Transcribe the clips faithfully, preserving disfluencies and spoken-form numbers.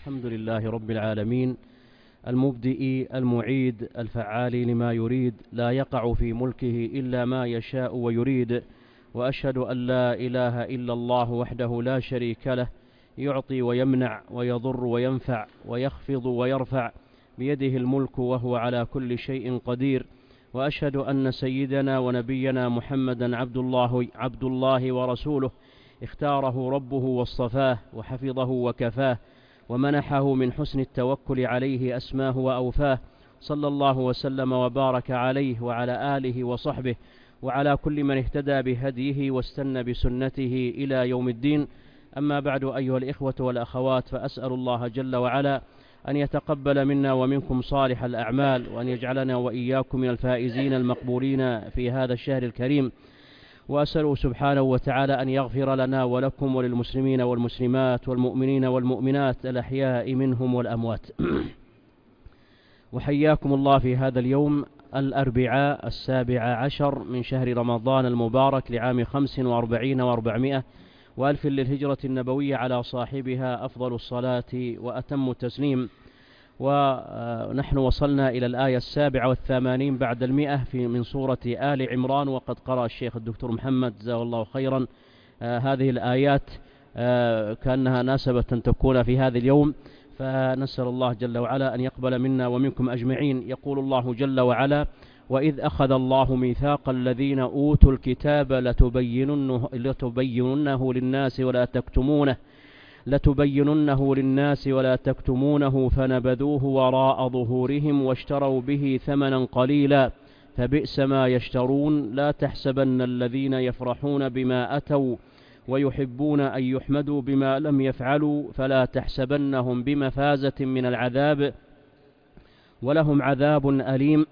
الحمد لله رب العالمين، المبدئ المعيد الفعال لما يريد، لا يقع في ملكه إلا ما يشاء ويريد. وأشهد أن لا إله إلا الله وحده لا شريك له، يعطي ويمنع ويضر وينفع ويخفض ويرفع، بيده الملك وهو على كل شيء قدير. وأشهد أن سيدنا ونبينا محمدا عبد الله, عبد الله ورسوله، اختاره ربه واصطفاه وحفظه وكفاه، ومنحه من حسن التوكل عليه أسماه وأوفاه، صلى الله وسلم وبارك عليه وعلى آله وصحبه وعلى كل من اهتدى بهديه واستنى بسنته إلى يوم الدين. أما بعد، أيها الإخوة والأخوات، فأسأل الله جل وعلا أن يتقبل منا ومنكم صالح الأعمال، وأن يجعلنا وإياكم من الفائزين المقبولين في هذا الشهر الكريم. وأسأله سبحانه وتعالى أن يغفر لنا ولكم وللمسلمين والمسلمات والمؤمنين والمؤمنات الأحياء منهم والأموات. وحياكم الله في هذا اليوم الأربعاء السابع عشر من شهر رمضان المبارك لعام خمس وأربعين وأربعمائة وألف للهجرة النبوية، على صاحبها أفضل الصلاة وأتم التسليم. ونحن وصلنا إلى الآية السابعة والثمانين بعد المئة في من سورة آل عمران، وقد قرأ الشيخ الدكتور محمد جزاه الله خيرا آه هذه الآيات آه كأنها ناسبة أن تكون في هذا اليوم، فنسأل الله جل وعلا أن يقبل منا ومنكم أجمعين. يقول الله جل وعلا: وإذ أخذ الله ميثاق الذين أوتوا الكتاب لتبيننه, لتبيننه للناس ولا تكتمونه لتبيننه للناس ولا تكتمونه فنبذوه وراء ظهورهم واشتروا به ثمنا قليلا فبئس ما يشترون. لا تحسبن الذين يفرحون بما أتوا ويحبون أن يحمدوا بما لم يفعلوا فلا تحسبنهم بمفازة من العذاب ولهم عذاب أليم.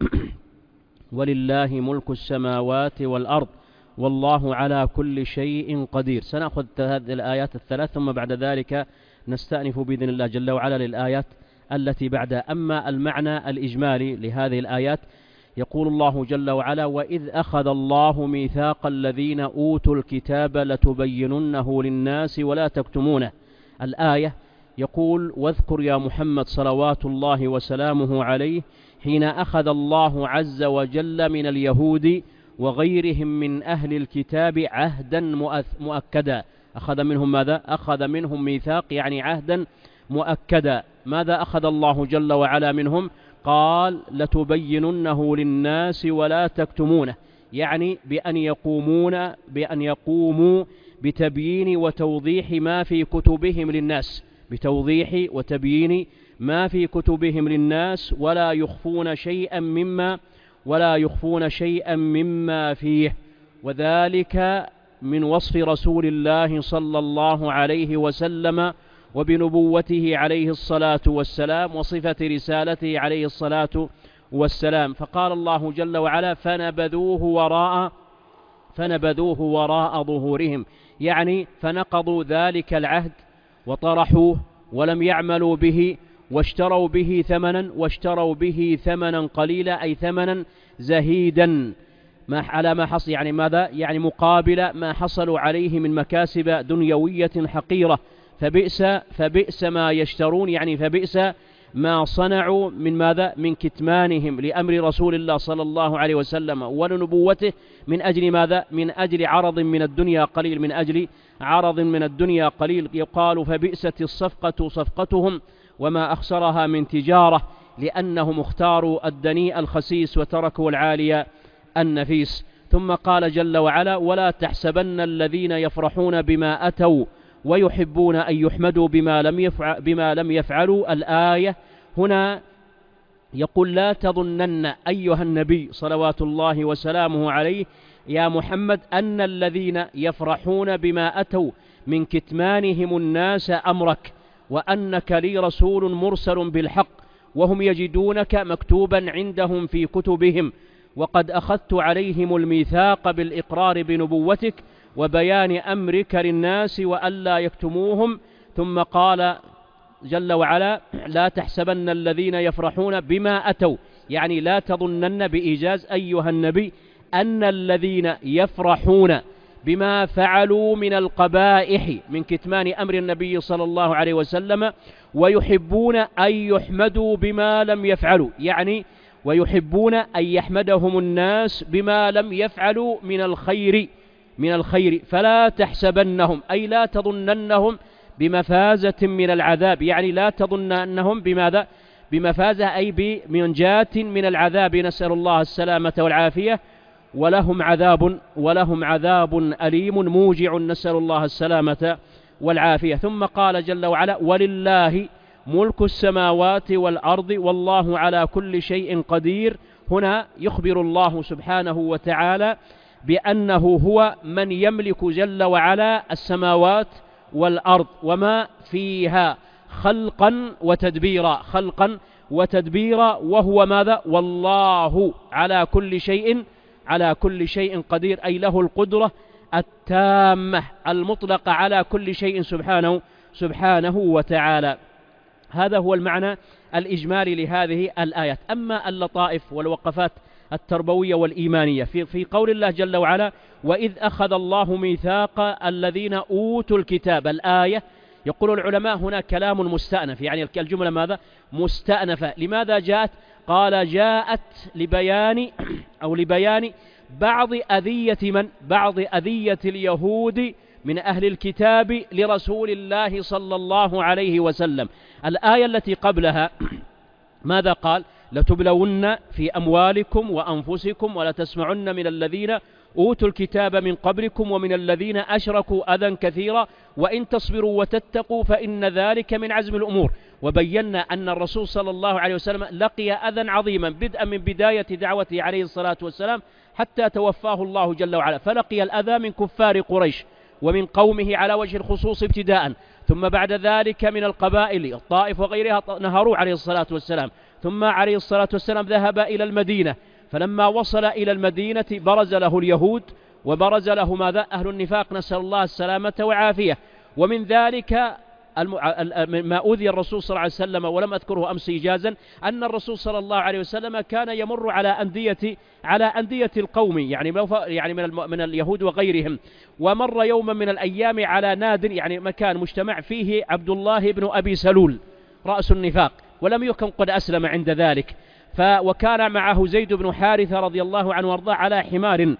ولله ملك السماوات والأرض والله على كل شيء قدير. سنأخذ هذه الآيات الثلاث ثم بعد ذلك نستأنف بإذن الله جل وعلا للآيات التي بعدها. أما المعنى الإجمالي لهذه الآيات، يقول الله جل وعلا: وإذ أخذ الله ميثاق الذين أوتوا الكتاب لتبيننه للناس ولا تكتمونه. الآية يقول: واذكر يا محمد صلوات الله وسلامه عليه حين أخذ الله عز وجل من اليهود وغيرهم من أهل الكتاب عهدا مؤكدا. أخذ منهم ماذا؟ أخذ منهم ميثاق، يعني عهدا مؤكدا. ماذا أخذ الله جل وعلا منهم؟ قال: لتبيننه للناس ولا تكتمونه، يعني بأن يقومون بأن يقوموا بتبيين وتوضيح ما في كتبهم للناس، بتوضيح وتبيين ما في كتبهم للناس، ولا يخفون شيئا مما ولا يخفون شيئا مما فيه. وذلك من وصف رسول الله صلى الله عليه وسلم وبنبوته عليه الصلاة والسلام وصفة رسالته عليه الصلاة والسلام. فقال الله جل وعلا: فنبذوه وراء فنبذوه وراء ظهورهم، يعني فنقضوا ذلك العهد وطرحوه ولم يعملوا به، واشتروا به ثمنا واشتروا به ثمنا قليلا، أي ثمنا زهيدا ما على ما حصل، يعني ماذا؟ يعني مقابل ما حصلوا عليه من مكاسب دنيوية حقيرة. فبئس فبئس ما يشترون، يعني فبئس ما صنعوا من ماذا؟ من كتمانهم لأمر رسول الله صلى الله عليه وسلم ولنبوته، من أجل ماذا؟ من أجل عرض من الدنيا قليل، من أجل عرض من الدنيا قليل. يقال: فبئست الصفقة صفقتهم وما أخسرها من تجارة، لأنهم اختاروا الدنيء الخسيس وتركوا العالي النفيس. ثم قال جل وعلا: ولا تحسبن الذين يفرحون بما أتوا ويحبون أن يحمدوا بما لم يفعل بما لم يفعلوا. الآية هنا يقول: لا تظنن أيها النبي صلوات الله وسلامه عليه يا محمد أن الذين يفرحون بما أتوا من كتمانهم الناس أمرك، وأنك لي رسول مرسل بالحق، وهم يجدونك مكتوبا عندهم في كتبهم، وقد أخذت عليهم الميثاق بالإقرار بنبوتك وبيان أمرك للناس وألا يكتموهم. ثم قال جل وعلا: لا تحسبن الذين يفرحون بما أتوا، يعني لا تظنن بإيجاز أيها النبي أن الذين يفرحون بما فعلوا من القبائح من كتمان أمر النبي صلى الله عليه وسلم، ويحبون أن يحمدوا بما لم يفعلوا، يعني ويحبون أن يحمدهم الناس بما لم يفعلوا من الخير من الخير فلا تحسبنهم، أي لا تظننهم بمفازة من العذاب، يعني لا تظن أنهم بماذا بمفازة أي بمنجاة من العذاب، نسأل الله السلامة والعافية، ولهم عذاب ولهم عذاب أليم موجع، نسأل الله السلامة والعافية. ثم قال جل وعلا: ولله ملك السماوات والأرض والله على كل شيء قدير. هنا يخبر الله سبحانه وتعالى بأنه هو من يملك جل وعلا السماوات والأرض وما فيها خلقا وتدبيرا خلقا وتدبيرا وهو ماذا؟ والله على كل شيء على كل شيء قدير، أي له القدرة التامة المطلقة على كل شيء سبحانه سبحانه وتعالى. هذا هو المعنى الإجمالي لهذه الآيات. أما اللطائف والوقفات التربوية والإيمانية في في قول الله جل وعلا: وإذ أخذ الله ميثاق الذين أوتوا الكتاب، الآية يقول العلماء هنا كلام مستأنف، يعني الجملة ماذا؟ مستأنفة. لماذا جاءت؟ قال: جاءت لبيان أو لبيان بعض أذية من؟ بعض أذية اليهود من أهل الكتاب لرسول الله صلى الله عليه وسلم. الآية التي قبلها ماذا قال؟ لتبلون في أموالكم وأنفسكم ولتسمعن من الذين أوتوا الكتاب من قبلكم ومن الذين أشركوا أذى كثيرا وإن تصبروا وتتقوا فإن ذلك من عزم الأمور. وبينا أن الرسول صلى الله عليه وسلم لقي أذى عظيما بدءا من بداية دعوته عليه الصلاة والسلام حتى توفاه الله جل وعلا، فلقي الأذى من كفار قريش ومن قومه على وجه الخصوص ابتداء، ثم بعد ذلك من القبائل الطائف وغيرها نهروا عليه الصلاة والسلام، ثم عليه الصلاة والسلام ذهب إلى المدينة، فلما وصل إلى المدينة برز له اليهود وبرز له ماذا؟ أهل النفاق، نسأل الله السلامة والعافية. ومن ذلك ما أوذي الرسول صلى الله عليه وسلم، ولم أذكره أمس إجازا، أن الرسول صلى الله عليه وسلم كان يمر على أندية على أندية القوم، يعني يعني من من اليهود وغيرهم، ومر يوما من الأيام على ناد، يعني مكان مجتمع فيه عبد الله بن أبي سلول رأس النفاق، ولم يكن قد أسلم عند ذلك، ف وكان معه زيد بن حارثة رضي الله عنه وارضاه على حمار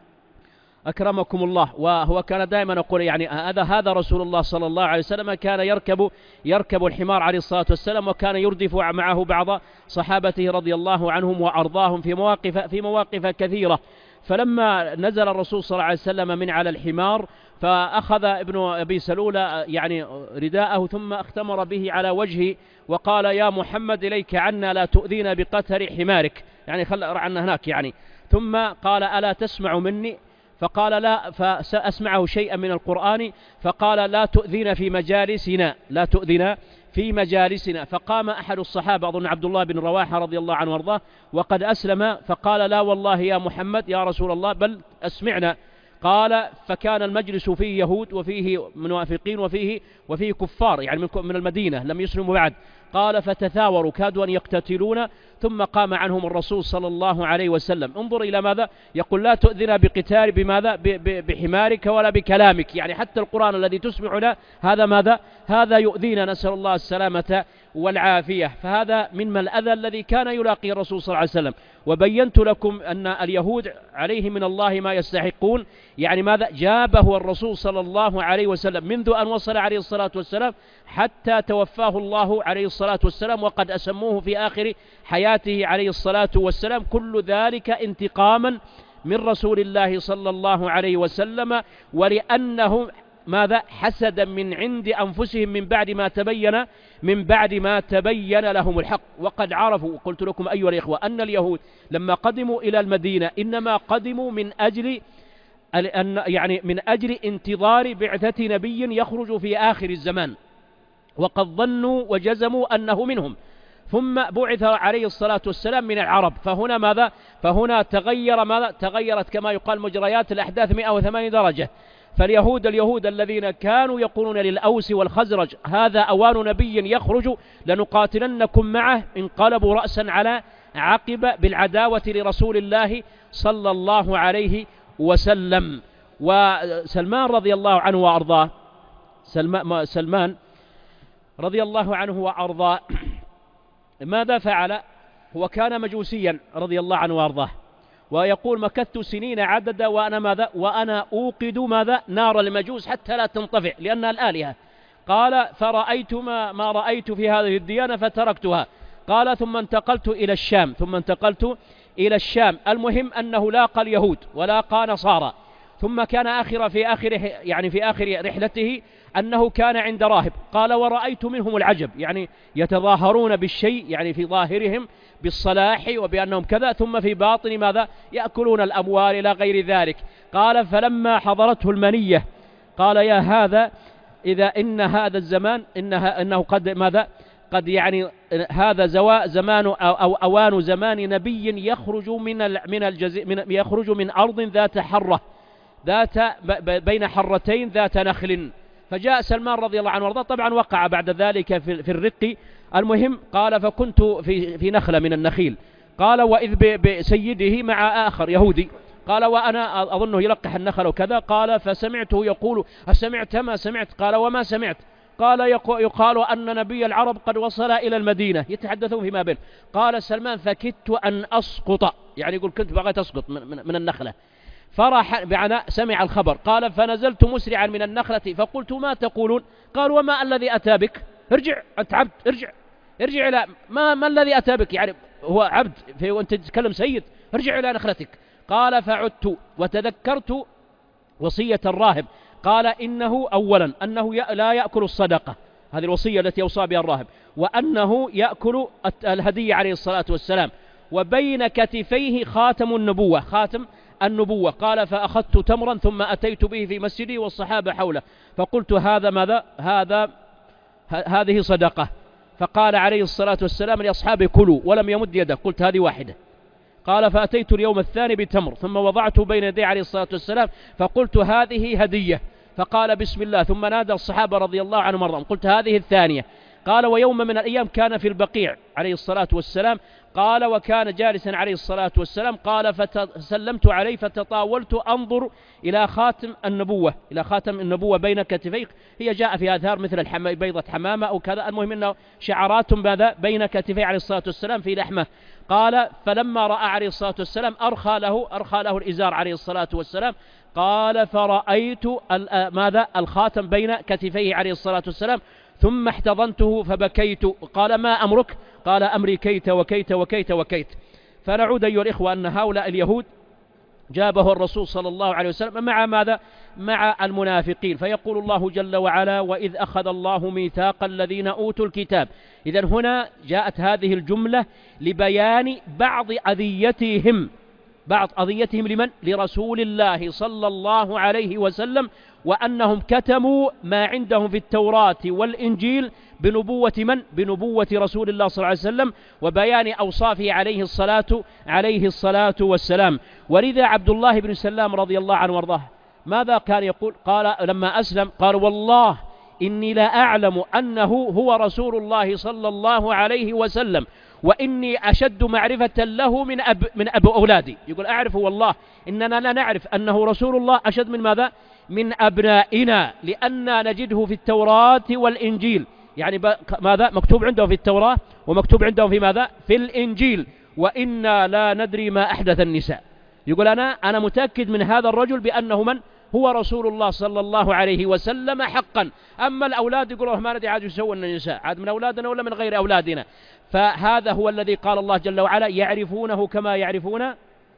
أكرمكم الله. وهو كان دائما يقول يعني هذا هذا رسول الله صلى الله عليه وسلم كان يركب يركب الحمار عليه الصلاة والسلام، وكان يردف معه بعض صحابته رضي الله عنهم وأرضاهم في مواقف في مواقف كثيرة. فلما نزل الرسول صلى الله عليه وسلم من على الحمار فأخذ ابن أبي سلول يعني رداءه ثم اختمر به على وجهه وقال: يا محمد إليك عنا لا تؤذينا بقتر حمارك، يعني خل عنا هناك يعني. ثم قال: ألا تسمع مني؟ فقال: لا، فسأسمعه شيئا من القرآن، فقال: لا تؤذينا في مجالسنا لا تؤذينا في مجالسنا. فقام أحد الصحابة أظن عبد الله بن رواحة رضي الله عنه وارضاه وقد أسلم، فقال: لا والله يا محمد يا رسول الله بل أسمعنا. قال: فكان المجلس فيه يهود وفيه منافقين وفيه وفيه كفار يعني من المدينة لم يسلموا بعد. قال: فتثاوروا كادوا أن يقتتلون، ثم قام عنهم الرسول صلى الله عليه وسلم. انظر إلى ماذا يقول: لا تؤذنا بقتال بماذا؟ بحمارك ولا بكلامك، يعني حتى القرآن الذي تسمعنا هذا ماذا؟ هذا يؤذينا، نسأل الله السلامة والعافية. فهذا من الأذى الذي كان يلاقي الرسول صلى الله عليه وسلم. وبينت لكم أن اليهود عليه من الله ما يستحقون، يعني ماذا؟ جابه الرسول صلى الله عليه وسلم منذ أن وصل عليه الصلاة والسلام حتى توفاه الله عليه الصلاة والسلام، وقد أسموه في آخر حياته عليه الصلاة والسلام. كل ذلك انتقاما من رسول الله صلى الله عليه وسلم، ولأنه ماذا؟ حسدا من عند أنفسهم من بعد ما تبين من بعد ما تبين لهم الحق. وقد عرفوا، قلت لكم أيها الإخوة أن اليهود لما قدموا إلى المدينة إنما قدموا من أجل يعني من أجل انتظار بعثة نبي يخرج في آخر الزمان، وقد ظنوا وجزموا أنه منهم، ثم بعث عليه الصلاة والسلام من العرب. فهنا ماذا؟ فهنا تغير ماذا؟ تغيرت كما يقال مجريات الأحداث مئة وثمانين درجة. فاليهود اليهود الذين كانوا يقولون للأوس والخزرج هذا أوان نبي يخرج لنقاتلنكم معه، انقلبوا رأسا على عقب بالعداوة لرسول الله صلى الله عليه وسلم. وسلمان رضي الله عنه وأرضاه سلمان رضي الله عنه وأرضاه ماذا فعل؟ هو كان مجوسيا رضي الله عنه وأرضاه، ويقول مكثت سنين عددا وأنا ماذا؟ وأنا أوقد ماذا؟ نار المجوس حتى لا تنطفئ لأنها الآلهة. قال فرأيت ما, ما رأيت في هذه الديانة فتركتها. قال ثم انتقلت إلى الشام ثم انتقلت إلى الشام المهم أنه لاقى اليهود ولاقى نصارى، ثم كان آخر في آخر يعني في آخر رحلته أنه كان عند راهب. قال ورأيت منهم العجب، يعني يتظاهرون بالشيء يعني في ظاهرهم بالصلاح وبأنهم كذا، ثم في باطن ماذا؟ يأكلون الأموال إلى غير ذلك. قال فلما حضرته المنية قال يا هذا إذا إن هذا الزمان إنها إنه قد ماذا؟ قد يعني هذا زوا زمان أو, أو أوان زمان نبي يخرج من من الجزي من يخرج من أرض ذات حرة ذات بين حرتين ذات نخل. فجاء سلمان رضي الله عنه وارضاه، طبعا وقع بعد ذلك في, في الرق. المهم قال فكنت في في نخلة من النخيل. قال وإذ بسيده مع آخر يهودي. قال وأنا أظنه يلقح النخل وكذا. قال فسمعته يقول أسمعت ما سمعت؟ قال وما سمعت؟ قال يقال أن نبي العرب قد وصل إلى المدينة، يتحدثون فيما بين. قال سلمان فكدت أن أسقط، يعني يقول كنت بغيت أسقط من, من, من النخلة. فرح بعناء سمع الخبر. قال فنزلت مسرعا من النخلة فقلت ما تقولون؟ قال وما الذي أتى بك؟ ارجع أنت عبد، ارجع ارجع إلى ما, ما الذي أتى بك؟ يعني هو عبد وأنت تتكلم سيد، ارجع إلى نخلتك. قال فعدت وتذكرت وصية الراهب. قال إنه أولا أنه لا يأكل الصدقة، هذه الوصية التي يوصى بها الراهب، وأنه يأكل الهدية عليه الصلاة والسلام، وبين كتفيه خاتم النبوة خاتم النبوة. قال فأخذت تمرا ثم أتيت به في مسجدي والصحابة حوله فقلت هذا ماذا؟ هذا هذه صدقة. فقال عليه الصلاة والسلام لأصحابه كلوا ولم يمد يده. قلت هذه واحدة. قال فأتيت اليوم الثاني بتمر ثم وضعته بين يدي عليه الصلاة والسلام فقلت هذه هدية. فقال بسم الله ثم نادى الصحابة رضي الله عنهم مرضهم. قلت هذه الثانية. قال ويوم من الأيام كان في البقيع عليه الصلاة والسلام. قال وكان جالسا عليه الصلاة والسلام. قال فسلمت عليه فتطاولت أنظر إلى خاتم النبوة إلى خاتم النبوة بين كتفيه. هي جاء في آثار مثل الحم... بيضة حمامة أو كذا، المهم أنه شعرات ماذا بين كتفيه عليه الصلاة والسلام في لحمه. قال فلما رأى عليه الصلاة والسلام أرخى له أرخى له الإزار عليه الصلاة والسلام. قال فرأيت ماذا؟ الخاتم بين كتفيه عليه الصلاة والسلام. ثم احتضنته فبكيت. قال ما أمرك؟ قال أمري كيت وكيت وكيت وكيت. فنعود أيها الإخوة أن هؤلاء اليهود جابه الرسول صلى الله عليه وسلم مع ماذا؟ مع المنافقين. فيقول الله جل وعلا وإذ أخذ الله ميثاق الذين أوتوا الكتاب. إذن هنا جاءت هذه الجملة لبيان بعض أذيتهم بعض أذيتهم لمن؟ لرسول الله صلى الله عليه وسلم، وأنهم كتموا ما عندهم في التوراة والإنجيل بنبوة من؟ بنبوة رسول الله صلى الله عليه وسلم وبيان أوصافه عليه الصلاة عليه الصلاة والسلام. ولذا عبد الله بن سلام رضي الله عنه وارضاه ماذا كان يقول؟ قال لما أسلم قال والله إني لا أعلم أنه هو رسول الله صلى الله عليه وسلم وإني أشد معرفة له من أب من أب أولادي. يقول أعرف والله إننا لا نعرف أنه رسول الله أشد من ماذا؟ من أبنائنا، لأننا نجده في التوراة والإنجيل، يعني ماذا؟ مكتوب عنده في التوراة ومكتوب عنده في ماذا؟ في الإنجيل. وإنا لا ندري ما أحدث النساء. يقول أنا أنا متأكد من هذا الرجل بأنه من؟ هو رسول الله صلى الله عليه وسلم حقا. أما الأولاد يقولوا ما ندري عاد يسوون النساء، عاد من أولادنا ولا من غير أولادنا. فهذا هو الذي قال الله جل وعلا يعرفونه كما يعرفون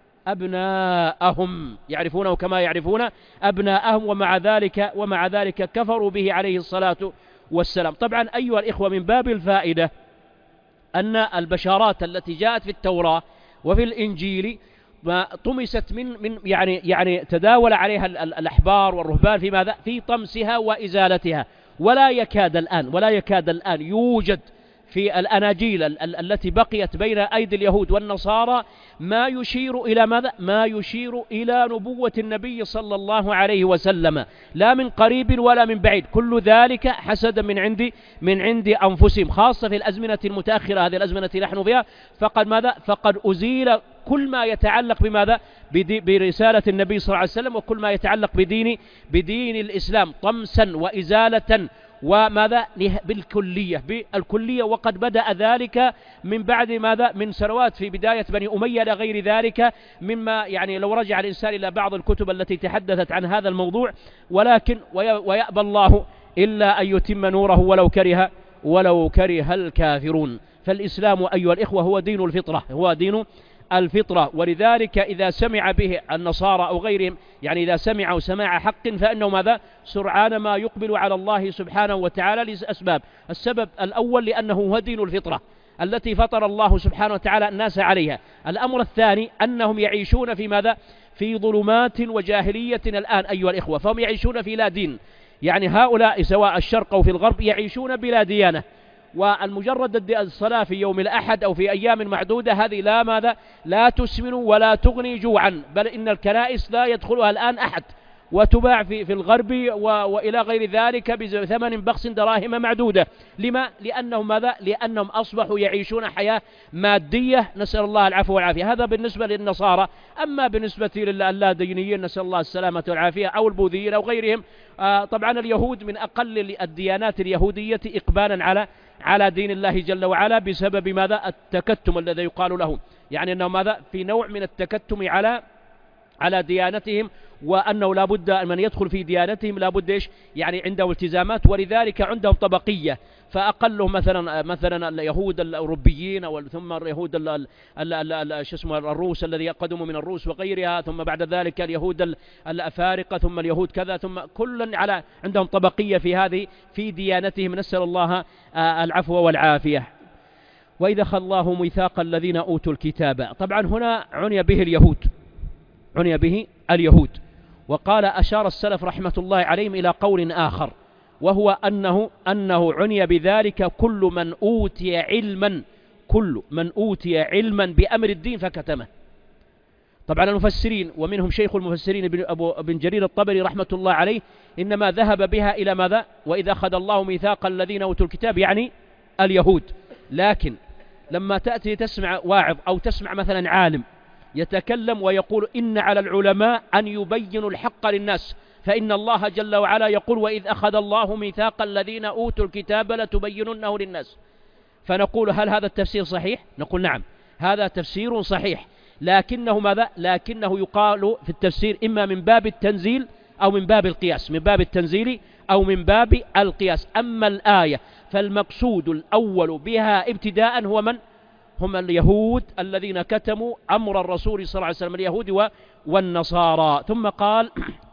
أبناءهم يعرفونه كما يعرفون أبناءهم ومع ذلك ومع ذلك كفروا به عليه الصلاة والسلام. طبعا أيها الإخوة من باب الفائدة أن البشارات التي جاءت في التوراة وفي الإنجيل ما طمست من من يعني يعني تداول عليها الأحبار والرهبان في ماذا؟ في طمسها وإزالتها. ولا يكاد الآن ولا يكاد الآن يوجد في الأناجيل التي بقيت بين أيدي اليهود والنصارى ما يشير إلى ماذا؟ ما يشير إلى نبوة النبي صلى الله عليه وسلم، لا من قريب ولا من بعيد. كل ذلك حسد من عند من عند أنفسهم، خاصة في الأزمنة المتأخرة، هذه الأزمنة التي نحن فيها. فقد ماذا؟ فقد أزيل كل ما يتعلق بماذا؟ برسالة النبي صلى الله عليه وسلم، وكل ما يتعلق بدين بدين الإسلام طمسا وإزالة وماذا بالكلية بالكلية وقد بدأ ذلك من بعد ماذا من سنوات في بداية بني أمية إلى غير ذلك مما يعني لو رجع الإنسان إلى بعض الكتب التي تحدثت عن هذا الموضوع. ولكن ويأبى الله إلا أن يتم نوره ولو كره ولو كره الكافرون. فالإسلام أيها الإخوة هو دين الفطرة، هو دين الفطرة. ولذلك إذا سمع به النصارى أو غيرهم يعني إذا سمعوا سماع حق فإنه ماذا سرعان ما يقبل على الله سبحانه وتعالى لأسباب. السبب الأول لأنه هو دين الفطرة التي فطر الله سبحانه وتعالى الناس عليها. الأمر الثاني أنهم يعيشون في ماذا في ظلمات وجاهلية الآن أيها الإخوة، فهم يعيشون في لا دين. يعني هؤلاء سواء الشرق أو في الغرب يعيشون بلا ديانة، والمجرد الصلاة في يوم الأحد أو في أيام معدودة هذه لا ماذا لا تسمن ولا تغني جوعا، بل إن الكنائس لا يدخلها الآن أحد، وتباع في, في الغرب وإلى غير ذلك بثمن بخس دراهم معدودة. لما؟ لأنهم ماذا لأنهم أصبحوا يعيشون حياة مادية، نسأل الله العفو والعافية. هذا بالنسبة للنصارى. أما بالنسبة للادينيين نسأل الله السلامة والعافية أو البوذيين أو غيرهم، آه طبعا اليهود من أقل الديانات اليهودية إقبالا على على دين الله جل وعلا بسبب ماذا التكتم الذي يقال له، يعني أنه ماذا في نوع من التكتم على على ديانتهم، وأنه لا بد من يدخل في ديانتهم لا بد إيش يعني عنده التزامات، ولذلك عندهم طبقية. فأقلهم مثلا مثلا اليهود الأوروبيين أو ثم اليهود ال ال شو اسمه الروس الذي قدموا من الروس وغيرها، ثم بعد ذلك اليهود الأفارقة، ثم اليهود كذا، ثم كل على عندهم طبقية في هذه في ديانتهم، نسأل الله العفو والعافية. وإذا أخذ الله ميثاق الذين أوتوا الكتاب، طبعا هنا عني به اليهود عني به اليهود وقال أشار السلف رحمة الله عليهم إلى قول آخر، وهو أنه أنه عني بذلك كل من أوتي علما كل من أوتي علما بأمر الدين فكتمه. طبعا المفسرين ومنهم شيخ المفسرين ابن أبو ابن جرير الطبري رحمة الله عليه إنما ذهب بها إلى ماذا؟ وإذا أخذ الله ميثاق الذين أوتوا الكتاب يعني اليهود. لكن لما تأتي تسمع واعظ أو تسمع مثلا عالم يتكلم ويقول إن على العلماء أن يبينوا الحق للناس، فإن الله جل وعلا يقول وإذ أخذ الله ميثاق الذين أوتوا الكتاب لتبيننه للناس، فنقول هل هذا التفسير صحيح؟ نقول نعم هذا تفسير صحيح، لكنه ماذا؟ لكنه يقال في التفسير إما من باب التنزيل أو من باب القياس، من باب التنزيل أو من باب القياس. أما الآية فالمقصود الأول بها ابتداء هو من؟ هم اليهود الذين كتموا أمر الرسول صلى الله عليه وسلم، اليهود والنصارى. ثم قال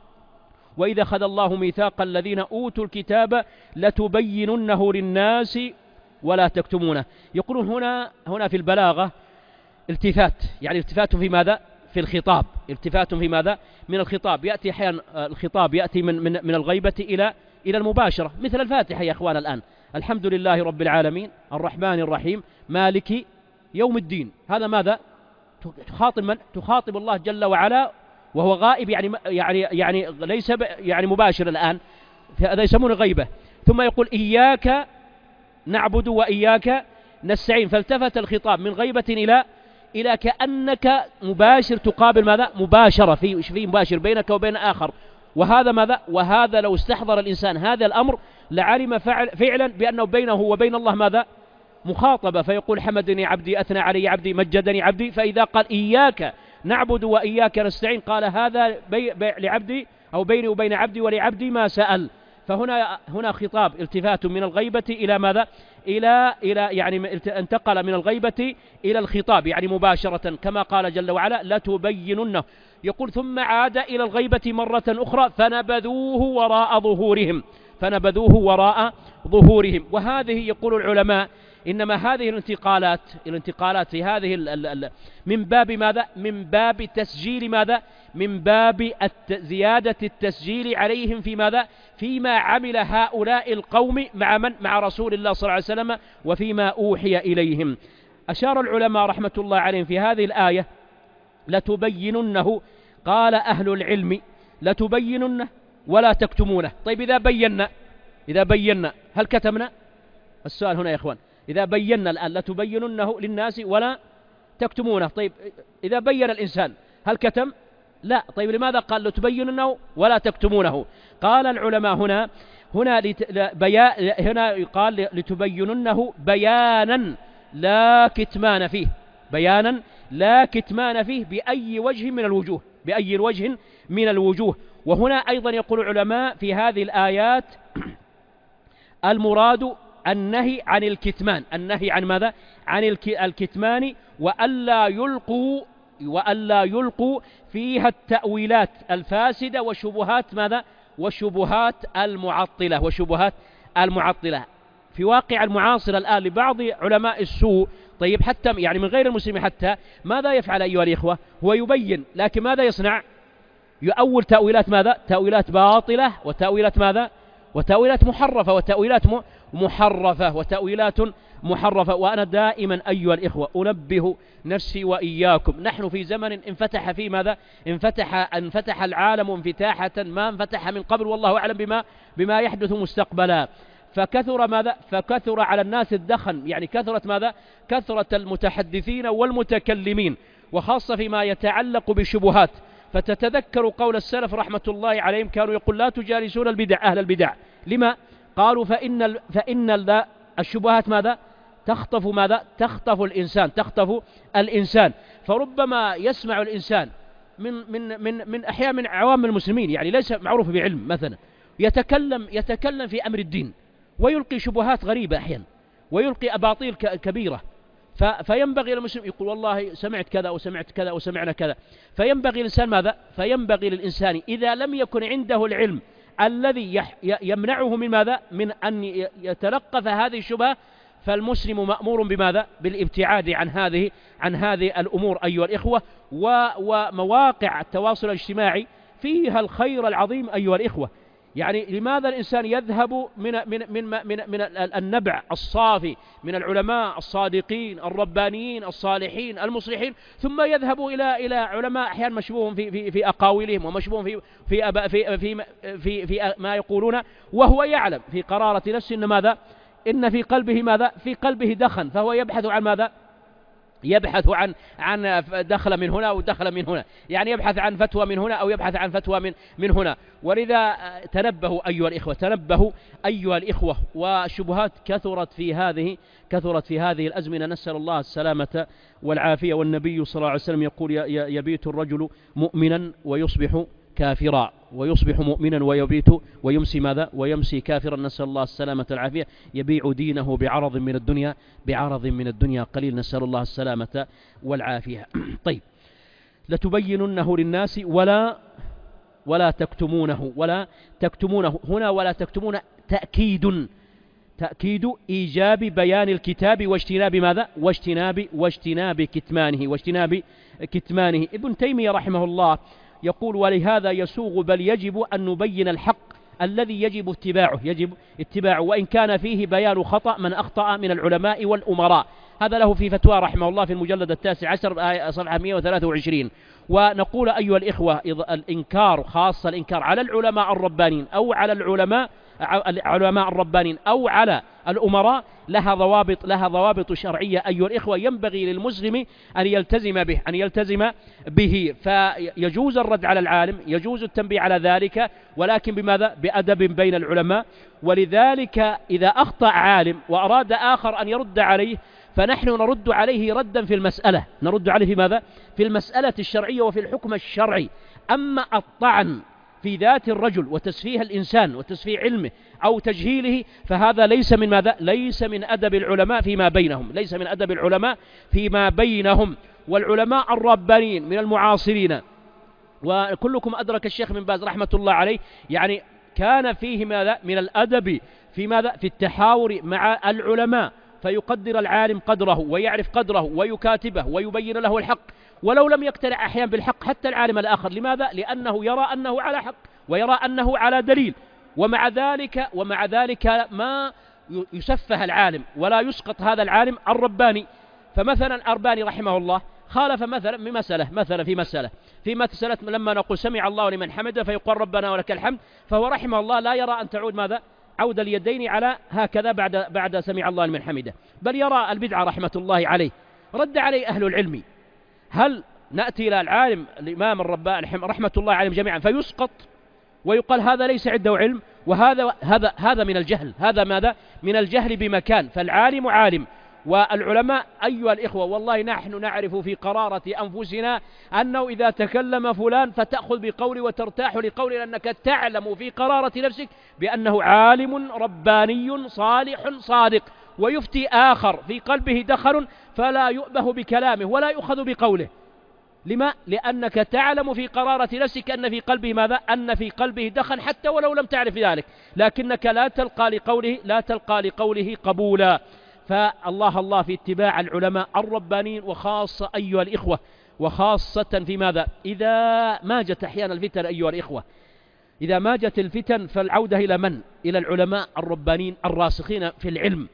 وإذا أخذ الله ميثاق الذين أوتوا الكتاب لتبيننه للناس ولا تكتمونه. يقولون هنا هنا في البلاغة التفات، يعني التفات في ماذا؟ في الخطاب، التفات في ماذا؟ من الخطاب. يأتي أحيانا الخطاب يأتي من من من الغيبة إلى إلى المباشرة، مثل الفاتحة يا أخوان الآن، الحمد لله رب العالمين الرحمن الرحيم مالك يوم الدين. هذا ماذا؟ تخاطب من؟ تخاطب الله جل وعلا وهو غائب، يعني يعني يعني ليس يعني مباشر الآن، هذا يسمونه غيبة. ثم يقول إياك نعبد وإياك نستعين، فالتفت الخطاب من غيبة إلى إلى كأنك مباشر تقابل ماذا؟ مباشرة، في في مباشر بينك وبين آخر. وهذا ماذا؟ وهذا لو استحضر الإنسان هذا الأمر لعلم فعل فعلا بأنه بينه وبين الله ماذا؟ مخاطبة، فيقول حمدني عبدي أثنى علي عبدي مجدني عبدي. فإذا قال إياك نعبد وإياك نستعين قال هذا بي بي لعبدي أو بيني وبين عبدي ولعبدي ما سأل. فهنا هنا خطاب التفات من الغيبة إلى ماذا؟ إلى إلى يعني انتقل من الغيبة إلى الخطاب، يعني مباشرة كما قال جل وعلا لتبيننه. يقول ثم عاد إلى الغيبة مرة أخرى فنبذوه وراء ظهورهم فنبذوه وراء ظهورهم. وهذه يقول العلماء إنما هذه الانتقالات الانتقالات في هذه ال ال ال من باب ماذا؟ من باب تسجيل ماذا؟ من باب زيادة التسجيل عليهم في ماذا؟ فيما عمل هؤلاء القوم مع من؟ مع رسول الله صلى الله عليه وسلم وفيما أوحي إليهم. أشار العلماء رحمة الله عليهم في هذه الآية لتبيننه، قال أهل العلم لتبيننه ولا تكتمونه. طيب إذا بينا إذا بينا هل كتمنا؟ السؤال هنا يا إخوان، إذا بينا الآن لتبيننه للناس ولا تكتمونه. طيب إذا بين الإنسان هل كتم؟ لا. طيب لماذا قال لتبينونه ولا تكتمونه؟ قال العلماء هنا هنا بيا هنا يقال لتبيننه بيانا لا كتمان فيه، بيانا لا كتمان فيه بأي وجه من الوجوه، بأي وجه من الوجوه. وهنا أيضا يقول العلماء في هذه الآيات المراد النهي عن الكتمان، النهي عن ماذا؟ عن الكتمان، وألا يلقوا وألا يلقوا فيها التأويلات الفاسدة والشبهات ماذا؟ والشبهات المعطلة، والشبهات المعطلة في واقع المعاصر الآن لبعض علماء السوء. طيب حتى يعني من غير المسلمين حتى ماذا يفعل أيها الإخوة؟ هو يبين، لكن ماذا يصنع؟ يؤول تأويلات ماذا؟ تأويلات باطلة، وتأويلات ماذا؟ وتأويلات محرفة، وتأويلات محرفة وتأويلات محرفة. وأنا دائما أيها الإخوة أنبه نفسي وإياكم، نحن في زمن انفتح في ماذا؟ انفتح انفتح العالم انفتاحة ما انفتح من قبل، والله أعلم بما بما يحدث مستقبلا. فكثر ماذا؟ فكثر على الناس الدخن، يعني كثرت ماذا؟ كثرة المتحدثين والمتكلمين، وخاصة فيما يتعلق بالشبهات. فتتذكروا قول السلف رحمة الله عليهم، كانوا يقول لا تجالسون البدع، أهل البدع. لما؟ قالوا فإن فإن الشبهات ماذا؟ تخطف ماذا؟ تخطف الإنسان، تخطف الإنسان. فربما يسمع الإنسان من من من من أحيان من عوام المسلمين، يعني ليس معروف بعلم مثلا، يتكلم يتكلم في أمر الدين ويلقي شبهات غريبة أحيانا، ويلقي أباطيل كبيرة. فينبغي للمسلم يقول والله سمعت كذا وسمعت كذا وسمعنا كذا. فينبغي الإنسان ماذا؟ فينبغي للإنسان إذا لم يكن عنده العلم الذي يمنعه من ماذا؟ من أن يتلقف هذه الشبهة، فالمسلم مأمور بماذا؟ بالابتعاد عن هذه عن هذه الأمور أيها الإخوة. ومواقع التواصل الاجتماعي فيها الخير العظيم أيها الإخوة. يعني لماذا الإنسان يذهب من من من من, من النبع الصافي من العلماء الصادقين الربانيين الصالحين المصلحين، ثم يذهب إلى إلى علماء أحيانا مشبوه في في في أقاويلهم، ومشبوه في في في في في, في ما يقولون، وهو يعلم في قرارة نفسه إن ماذا؟ إن في قلبه ماذا؟ في قلبه دخن، فهو يبحث عن ماذا؟ يبحث عن عن دخل من هنا ودخل من هنا، يعني يبحث عن فتوى من هنا أو يبحث عن فتوى من من هنا. ولذا تنبهوا أيها الإخوة، تنبهوا أيها الإخوة. والشبهات كثرت في هذه كثرت في هذه الأزمنة، نسأل الله السلامة والعافية. والنبي صلى الله عليه وسلم يقول يبيت الرجل مؤمنا ويصبح كافرا، ويصبح مؤمنا ويبيت ويمسي ماذا؟ ويمسي كافرا، نسأل الله السلامة والعافية. يبيع دينه بعرض من الدنيا بعرض من الدنيا قليل، نسأل الله السلامة والعافية. طيب، لتبيننه للناس ولا ولا تكتمونه ولا تكتمونه هنا ولا تكتمون تأكيد تأكيد إيجاب بيان الكتاب واجتناب ماذا؟ واجتناب واجتناب كتمانه واجتناب كتمانه. ابن تيمية رحمه الله يقول ولهذا يسوغ بل يجب أن نبين الحق الذي يجب اتباعه يجب اتباعه وإن كان فيه بيان خطأ من أخطأ من العلماء والأمراء. هذا له في فتوى رحمه الله في المجلد التاسع عشر صفحة مئة وثلاثة وعشرين. ونقول أيها الإخوة الإنكار، خاصة الإنكار على العلماء الربانيين أو على العلماء العلماء الربانيين أو على الأمراء لها ضوابط لها ضوابط شرعية أيها الإخوة، ينبغي للمسلم أن يلتزم به أن يلتزم به فيجوز الرد على العالم، يجوز التنبيه على ذلك، ولكن بماذا؟ بأدب بين العلماء. ولذلك إذا أخطأ عالم وأراد آخر أن يرد عليه فنحن نرد عليه ردا في المسألة، نرد عليه في ماذا؟ في المسألة الشرعية وفي الحكم الشرعي. أما الطعن في ذات الرجل وتسفيه الإنسان وتسفيه علمه أو تجهيله فهذا ليس من ماذا؟ ليس من أدب العلماء فيما بينهم، ليس من أدب العلماء فيما بينهم. والعلماء الربانيين من المعاصرين، وكلكم أدرك الشيخ بن باز رحمة الله عليه، يعني كان فيه ماذا؟ من الأدب في ماذا؟ في التحاور مع العلماء، فيقدر العالم قدره ويعرف قدره ويكاتبه ويبين له الحق ولو لم يقتنع أحيانا بالحق حتى العالم الآخر. لماذا؟ لأنه يرى أنه على حق ويرى أنه على دليل، ومع ذلك ومع ذلك ما يسفه العالم ولا يسقط هذا العالم الرباني. فمثلا الأرباني رحمه الله خالف مثلا في مسألة مثلا في مسألة في مسألة لما نقول سمع الله لمن حمده فيقول ربنا ولك الحمد، فهو رحمه الله لا يرى أن تعود ماذا؟ عود اليدين على هكذا بعد بعد سمع الله لمن حمده، بل يرى البدعة رحمة الله عليه. رد عليه أهل العلم. هل نأتي إلى العالم الإمام الرباني رحمة الله عليهم جميعا فيسقط ويقال هذا ليس عنده علم، وهذا هذا هذا من الجهل. هذا ماذا؟ من الجهل بمكان. فالعالم عالم، والعلماء أيها الإخوة والله نحن نعرف في قرارة أنفسنا أنه إذا تكلم فلان فتأخذ بقوله وترتاح لقوله، لأنك تعلم في قرارة نفسك بأنه عالم رباني صالح صادق، ويفتي آخر في قلبه دخل فلا يؤبه بكلامه ولا يؤخذ بقوله. لما؟ لأنك تعلم في قرارة نفسك أن في قلبه ماذا؟ أن في قلبه دخن حتى ولو لم تعرف ذلك، لكنك لا تلقى لقوله لا تلقى لقوله قبولا. فالله الله في اتباع العلماء الربانيين، وخاصة أيها الإخوة، وخاصة في ماذا؟ إذا ما جت أحيانا الفتن أيها الإخوة، إذا ما جت الفتن فالعودة إلى من؟ إلى العلماء الربانيين الراسخين في العلم.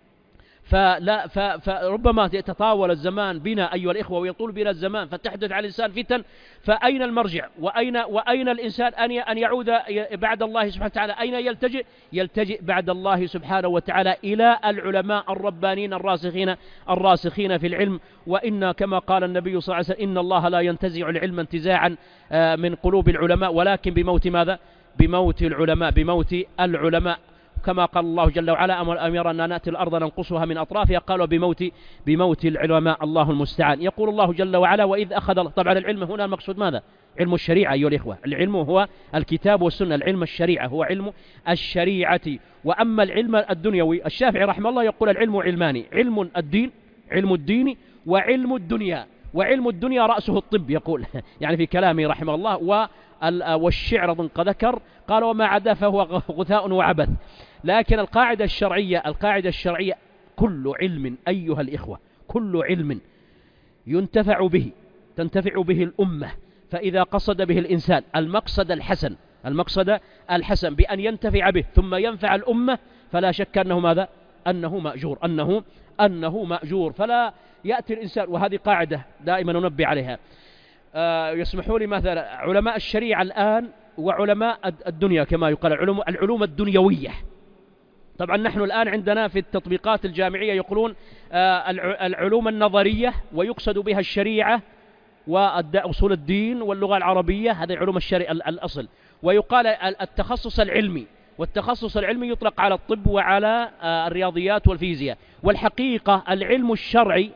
فلا فربما يتطاول الزمان بنا أيها الإخوة ويطول بنا الزمان فتحدث على الإنسان فتن، فأين المرجع؟ وأين وأين الإنسان أن أن يعود بعد الله سبحانه وتعالى؟ أين يلتجئ؟ يلتجئ بعد الله سبحانه وتعالى إلى العلماء الربانيين الراسخين الراسخين في العلم. وإن كما قال النبي صلى الله عليه وسلم إن الله لا ينتزع العلم انتزاعا من قلوب العلماء، ولكن بموت ماذا؟ بموت العلماء، بموت العلماء. كما قال الله جل وعلا أم يرى أن نأتي الأرض ننقصها من أطرافها، قالوا بموت بموت العلماء. الله المستعان. يقول الله جل وعلا وإذ أخذ. طبعا العلم هنا المقصود ماذا؟ علم الشريعة أيها الإخوة. العلم هو الكتاب والسنة، العلم الشريعة هو علم الشريعة. وأما العلم الدنيوي الشافعي رحمه الله يقول العلم علمان: علم الدين علم الدين وعلم الدنيا. وعلم الدنيا رأسه الطب، يقول يعني في كلامه رحمه الله. والشعر ضمن ذكر قال وما عدا فهو غثاء وعبث. لكن القاعدة الشرعية القاعدة الشرعية كل علم أيها الإخوة، كل علم ينتفع به تنتفع به الأمة، فإذا قصد به الإنسان المقصد الحسن المقصد الحسن بأن ينتفع به ثم ينفع الأمة، فلا شك أنه ماذا؟ أنه مأجور أنه أنه مأجور. فلا يأتي الإنسان، وهذه قاعدة دائما ننبه عليها. آه يسمحوا لي مثلا علماء الشريعة الآن وعلماء الدنيا كما يقال العلوم العلوم الدنيوية. طبعا نحن الآن عندنا في التطبيقات الجامعية يقولون آه العلوم النظرية، ويقصد بها الشريعة وأصول الدين واللغة العربية، هذه علوم الشريعة الأصل. ويقال التخصص العلمي، والتخصص العلمي يطلق على الطب وعلى آه الرياضيات والفيزياء. والحقيقة العلم الشرعي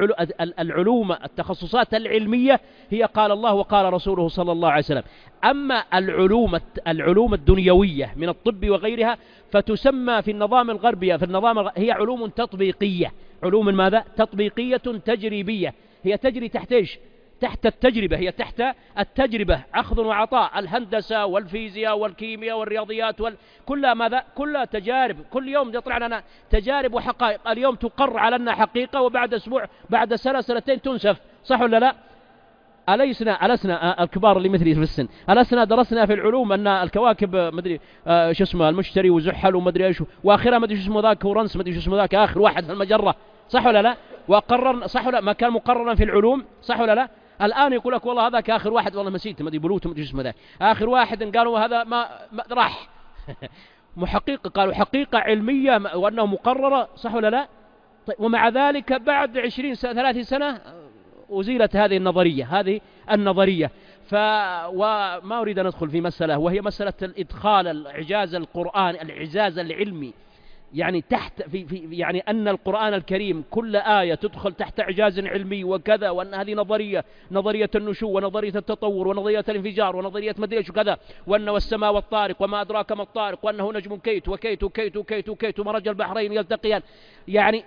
العلوم التخصصات العلمية هي قال الله وقال رسوله صلى الله عليه وسلم. أما العلوم العلوم الدنيوية من الطب وغيرها فتسمى في النظام الغربي في النظام هي علوم تطبيقية. علوم ماذا؟ تطبيقية تجريبية. هي تجري تحت ايش؟ تحت التجربة. هي تحت التجربة، أخذ وعطاء. الهندسة والفيزياء والكيمياء والرياضيات وال... كلها ماذا؟ كلها تجارب. كل يوم يطلع لنا تجارب وحقائق. اليوم تقر على أنها حقيقة، وبعد أسبوع بعد سنة سنتين تنسف. صح ولا لا؟ أليسنا ألسنا الكبار اللي مثلي في السن ألسنا درسنا في العلوم أن الكواكب مدري آه شو اسمه المشتري وزحل ومدري ايش، وآخرها مدري شو اسمه ذاك ورنس مدري شو اسمه ذاك آخر واحد في المجرة. صح ولا لا؟ وقرر صح ولا ما كان مقررا في العلوم؟ صح ولا لا؟ الآن يقول لك والله هذاك آخر واحد، والله نسيت مدري بلوتو مدري شو اسمه ذاك آخر واحد، قالوا هذا ما, ما راح محقيقة، قالوا حقيقة علمية وأنه مقررة. صح ولا لا؟ طيب ومع ذلك بعد عشرين سنة ثلاثين سنة أزيلت هذه النظرية هذه النظرية. ف وما أريد أن أدخل في مسألة وهي مسألة الإدخال الإعجاز القرآن الإعجاز العلمي، يعني تحت في, في يعني أن القرآن الكريم كل آية تدخل تحت إعجاز علمي وكذا، وأن هذه نظرية نظرية النشوء ونظرية التطور ونظرية الانفجار ونظرية مدري ايش وكذا، وأنه والسماء والطارق وما أدراك ما الطارق وأنه نجم كيت وكيت وكيت وكيت وكيت مرج البحرين يلتقيان. يعني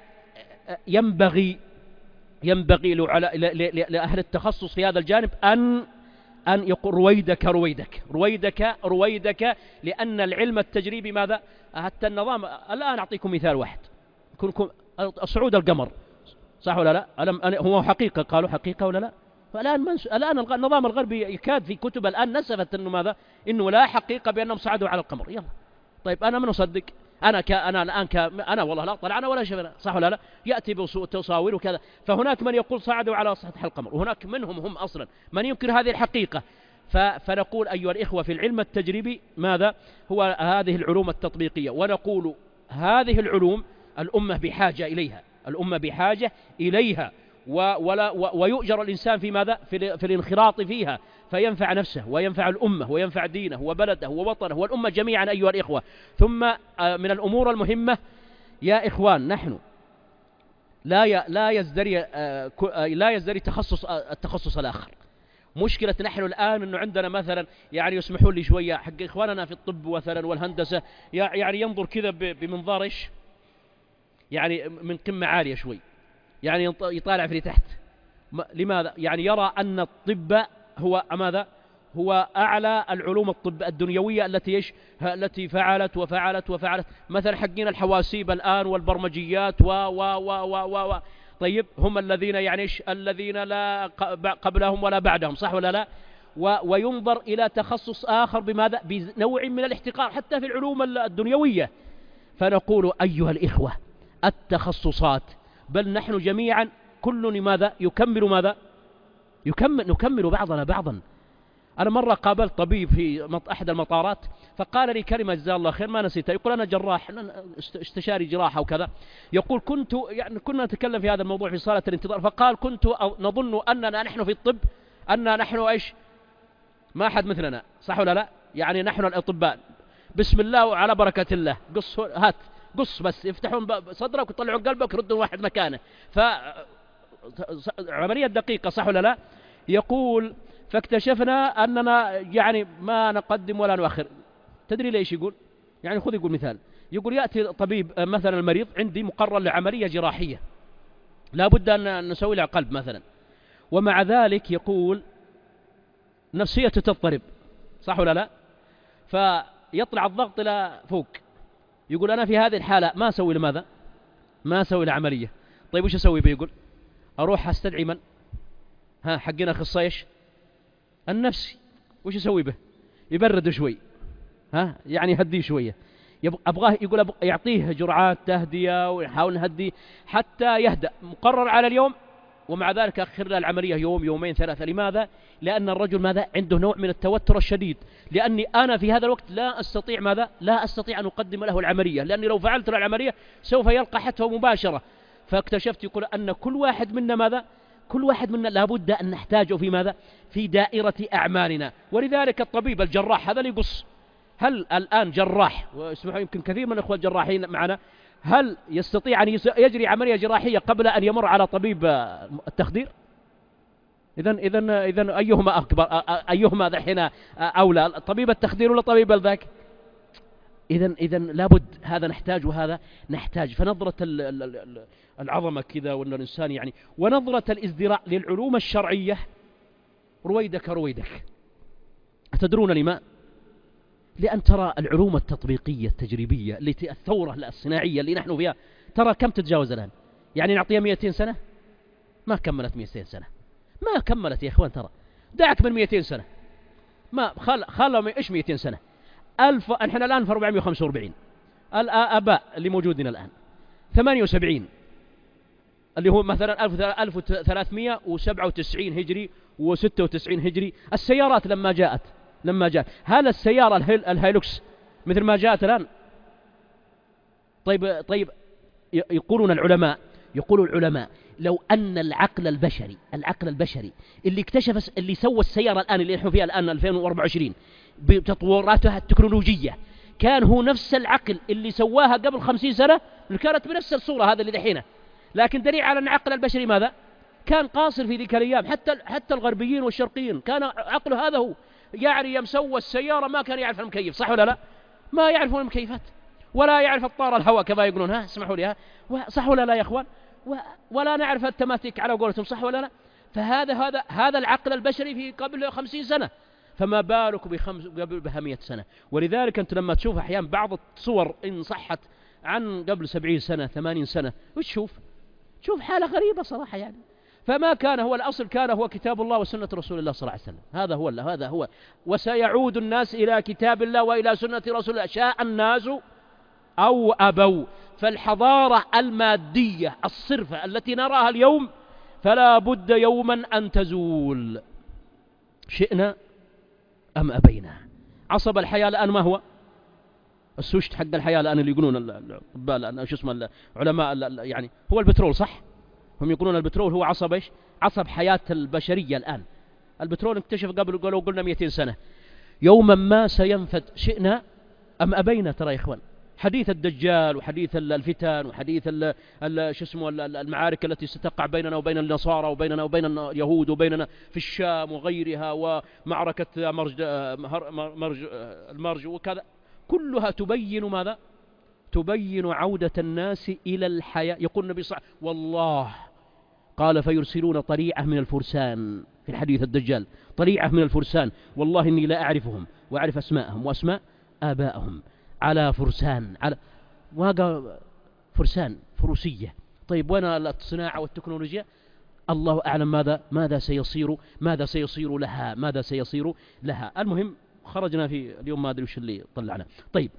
ينبغي ينبغي لأهل التخصص في هذا الجانب أن أن يقول رويدك رويدك رويدك رويدك لأن العلم التجريبي ماذا؟ حتى النظام الآن أعطيكم مثال واحد، كنكم صعود القمر صح ولا لا؟ ألم هو حقيقة؟ قالوا حقيقة ولا لا؟ فالآن منس... الآن النظام الغربي يكاد في كتب الآن نسفت إنه ماذا؟ إنه لا حقيقة بأنهم صعدوا على القمر. يلا طيب أنا من أصدق؟ أنا ك أنا الآن ك أنا والله لا طلعنا ولا شفنا. صح ولا لا؟ يأتي بتصاوير وكذا. فهناك من يقول صعدوا على سطح القمر، وهناك منهم هم أصلا من ينكر هذه الحقيقة. ف... فنقول أيها الإخوة في العلم التجريبي ماذا؟ هو هذه العلوم التطبيقية. ونقول هذه العلوم الأمة بحاجة إليها الأمة بحاجة إليها ولا ويؤجر الإنسان في ماذا؟ في, في الانخراط فيها، فينفع نفسه وينفع الأمة وينفع دينه وبلده ووطنه والأمة جميعا أيها الإخوة. ثم من الأمور المهمة يا إخوان، نحن لا لا يزدري لا يزدري تخصص التخصص الآخر. مشكلة نحن الآن أنه عندنا مثلا يعني يسمحون لي شوية حق إخواننا في الطب مثلا والهندسة، يعني ينظر كذا بمنظار إيش يعني من قمة عالية شوي، يعني يطالع في تحت. لماذا؟ يعني يرى أن الطب هو ماذا؟ هو أعلى العلوم الطب الدنيوية التي إيش التي فعلت وفعلت وفعلت. مثلا حقين الحواسيب الآن والبرمجيات و و و و و طيب هم الذين يعني إيش الذين لا قبلهم ولا بعدهم، صح ولا لا؟ وينظر إلى تخصص آخر بماذا؟ بنوع من الاحتقار حتى في العلوم الدنيوية. فنقول أيها الإخوة التخصصات، بل نحن جميعا كل ماذا يكمل ماذا يكمل نكمل بعضنا بعضا. أنا مرة قابلت طبيب في أحد المطارات فقال لي كلمة جزاه الله خير ما نسيتها. يقول أنا جراح استشاري جراحة وكذا. يقول كنت يعني كنا نتكلم في هذا الموضوع في صالة الانتظار، فقال كنت نظن أننا نحن في الطب أننا نحن إيش ما أحد مثلنا، صح ولا لا؟ يعني نحن الأطباء بسم الله وعلى بركة الله، قص هات قص بس يفتحون صدرك ويطلعون قلبك يردون واحد مكانه. فعملية دقيقة، صح ولا لا؟ يقول فاكتشفنا أننا يعني ما نقدم ولا نؤخر. تدري ليش يقول؟ يعني خذ يقول مثال، يقول يأتي طبيب مثلا المريض عندي مقرر لعملية جراحية لا بد أن نسوي له قلب مثلا، ومع ذلك يقول نفسيته تضطرب، صح ولا لا؟ فيطلع الضغط إلى فوق. يقول أنا في هذه الحالة ما أسوي لماذا؟ ما أسوي لعملية. طيب وش أسوي؟ بيقول أروح أستدعي من؟ ها حقنا أخصائي النفسي. وش يسوي به؟ يبرد شوي، ها يعني يهديه شوية. أبغاه يقول أبغى يعطيه جرعات تهدئة ويحاول نهديه حتى يهدأ. مقرر على اليوم ومع ذلك أخر له العملية يوم يومين ثلاثة. لماذا؟ لأن الرجل ماذا؟ عنده نوع من التوتر الشديد، لأني أنا في هذا الوقت لا أستطيع ماذا؟ لا أستطيع أن أقدم له العملية، لأني لو فعلت له العملية سوف يلقى حتفه مباشرة. فاكتشفت يقول أن كل واحد منا ماذا؟ كل واحد منا لابد أن نحتاجه في ماذا؟ في دائرة أعمالنا. ولذلك الطبيب الجراح هذا اللي يقص، هل الآن جراح، واسمحوا يمكن كثير من الأخوة الجراحين معنا، هل يستطيع أن يجري عملية جراحية قبل أن يمر على طبيب التخدير؟ إذن إذن إذن أيهما أكبر؟ أيهما ذحين أولى، طبيب التخدير ولا طبيب الذاك؟ إذن إذن لابد هذا نحتاج وهذا نحتاج. فنظرة العظمة كذا وأن الإنسان يعني، ونظرة الازدراء للعلوم الشرعية رويدك رويدك. أتدرون لما؟ لأن ترى العلوم التطبيقية التجريبية التي الثورة الصناعية اللي نحن فيها ترى كم تتجاوز الآن؟ يعني نعطيها مئتين سنة ما كملت مئتين سنة، ما كملت يا إخوان. ترى دعك من مئتين سنة، ما خل خلهم إيش مئتين سنة. ألف نحن الآن في أربعمائة وخمسة وأربعين. الآباء اللي موجودين الآن ثمانية وسبعين اللي هو مثلا ألف وثلاثمائة وسبعة وتسعين هجري وستة وتسعين هجري. السيارات لما جاءت لما جاءت هل السيارة الهايلوكس مثل ما جاءت الآن؟ طيب طيب يقولون العلماء يقول العلماء لو أن العقل البشري العقل البشري اللي اكتشف اللي سوى السيارة الآن اللي نحن فيها الآن ألفين وأربعة وعشرين بتطوراتها التكنولوجية كان هو نفس العقل اللي سواها قبل خمسين سنة، كانت بنفس الصورة هذا اللي دحينه. لكن دليل على أن العقل البشري ماذا؟ كان قاصر في ذيك الأيام. حتى حتى الغربيين والشرقيين كان عقله هذا هو، يعني يوم سوى السيارة ما كان يعرف المكيف، صح ولا لا؟ ما يعرفون المكيفات ولا يعرف الطار الهواء كما يقولون، ها اسمحوا لي، ها صح ولا لا يا اخوان؟ ولا نعرف التماتيك على قولتهم، صح ولا لا؟ فهذا هذا هذا العقل البشري في قبل خمسين سنة، فما بالك بخمس قبل بها سنة. ولذلك أنت لما تشوف أحيانا بعض الصور إن صحت عن قبل سبعين سنة ثمانين سنة وتشوف شوف حالة غريبة صراحة يعني. فما كان هو الأصل، كان هو كتاب الله وسنة رسول الله صلى الله عليه وسلم. هذا هو هذا هو وسيعود الناس إلى كتاب الله وإلى سنة رسول الله شاء الناس أو أبوا. فالحضارة المادية الصرفة التي نراها اليوم فلا بد يوما أن تزول شئنا أم أبينا. عصب الحياة الآن ما هو؟ السوشت حق الحياة الآن اللي يقولون الأطباء الآن شو اسمه العلماء يعني هو البترول، صح؟ هم يقولون البترول هو عصب إيش؟ عصب حياة البشرية الآن. البترول اكتشف قبل قالوا قلنا مئتين سنة، يوما ما سينفد شئنا أم أبينا. ترى يا إخوان حديث الدجال وحديث الفتن وحديث ال ال شو اسمه المعارك التي ستقع بيننا وبين النصارى وبيننا وبين اليهود وبيننا في الشام وغيرها، ومعركة مرج مرج المرج وكذا، كلها تبين ماذا؟ تبين عودة الناس إلى الحياة. يقول النبي صلى الله عليه وسلم والله قال فيرسلون طليعة من الفرسان في الحديث الدجال، طليعة من الفرسان والله إني لا أعرفهم وأعرف أسماءهم وأسماء آبائهم، على فرسان، على واقع فرسان فروسية. طيب وين الصناعة والتكنولوجيا؟ الله أعلم ماذا ماذا سيصير ماذا سيصير لها ماذا سيصير لها. المهم خرجنا في اليوم ما أدري وش اللي طلعنا. طيب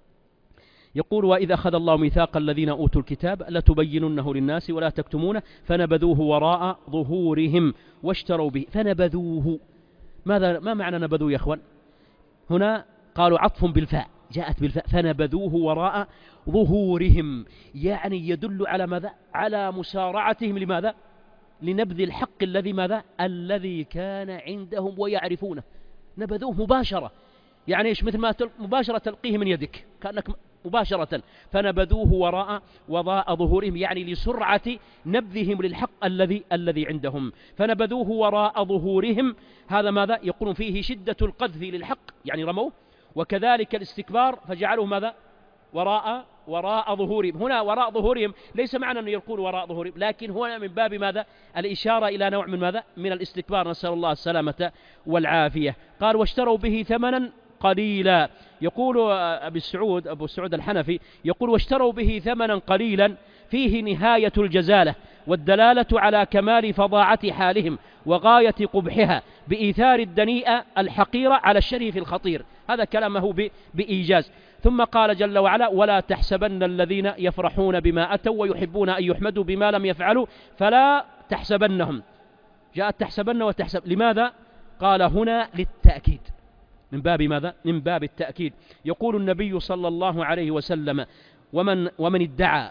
يقول وإذا أخذ الله ميثاق الذين أوتوا الكتاب لتبيننه للناس ولا تكتمونه فنبذوه وراء ظهورهم واشتروا به. فنبذوه، ماذا ما معنى نبذوه يا أخوان؟ هنا قالوا عطف بالفاء، جاءت بالفاء، فنبذوه وراء ظهورهم، يعني يدل على ماذا؟ على مسارعتهم لماذا؟ لنبذ الحق الذي ماذا؟ الذي كان عندهم ويعرفونه. نبذوه مباشرة، يعني إيش؟ مثل ما مباشرة تلقيه من يدك كأنك مباشرة. فنبذوه وراء وضاء ظهورهم، يعني لسرعة نبذهم للحق الذي الذي عندهم. فنبذوه وراء ظهورهم، هذا ماذا؟ يقولون فيه شدة القذف للحق، يعني رموه، وكذلك الاستكبار فجعلوه ماذا؟ وراء وراء ظهورهم. هنا وراء ظهورهم ليس معنى أن يقول وراء ظهورهم، لكن هنا من باب ماذا؟ الإشارة إلى نوع من ماذا؟ من الاستكبار، نسأل الله السلامة والعافية. قال واشتروا به ثمنا قليلا. يقول أبو السعود أبو السعود الحنفي يقول واشتروا به ثمنا قليلا فيه نهاية الجزالة والدلالة على كمال فظاعة حالهم وغاية قبحها بإيثار الدنيئة الحقيرة على الشريف الخطير. هذا كلامه بإيجاز. ثم قال جل وعلا ولا تحسبن الذين يفرحون بما أتوا ويحبون أن يحمدوا بما لم يفعلوا فلا تحسبنهم. جاءت تحسبن وتحسب، لماذا؟ قال هنا للتأكيد، من باب ماذا؟ من باب التأكيد. يقول النبي صلى الله عليه وسلم ومن, ومن ادعى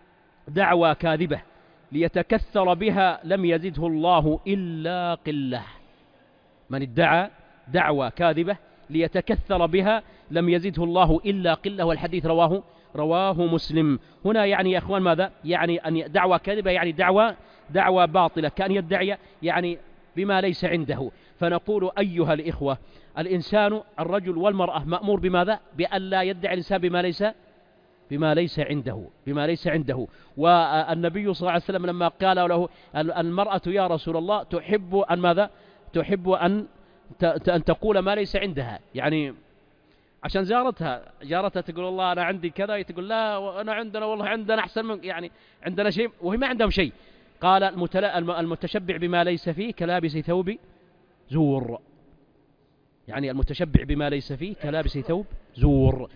دعوى كاذبة ليتكثر بها لم يزده الله إلا قلة. من ادعى دعوى كاذبة ليتكثر بها لم يزده الله إلا قلة، والحديث رواه رواه مسلم. هنا يعني يا أخوان ماذا؟ يعني أن دعوى كاذبة يعني دعوى دعوى باطلة، كأن يدعي يعني بما ليس عنده. فنقول أيها الإخوة الإنسان الرجل والمرأة مأمور بماذا؟ بأن لا يدعي الإنسان بما ليس بما ليس عنده بما ليس عنده. والنبي صلى الله عليه وسلم لما قال له المرأة يا رسول الله تحب أن ماذا؟ تحب أن أن تقول ما ليس عندها، يعني عشان جارتها جارتها تقول والله أنا عندي كذا، تقول لا أنا عندنا والله عندنا أحسن من، يعني عندنا شيء وهي ما عندهم شيء. قال المتشبع بما ليس فيه كلابس ثوب زور، يعني المتشبع بما ليس فيه كلابس ثوب زور.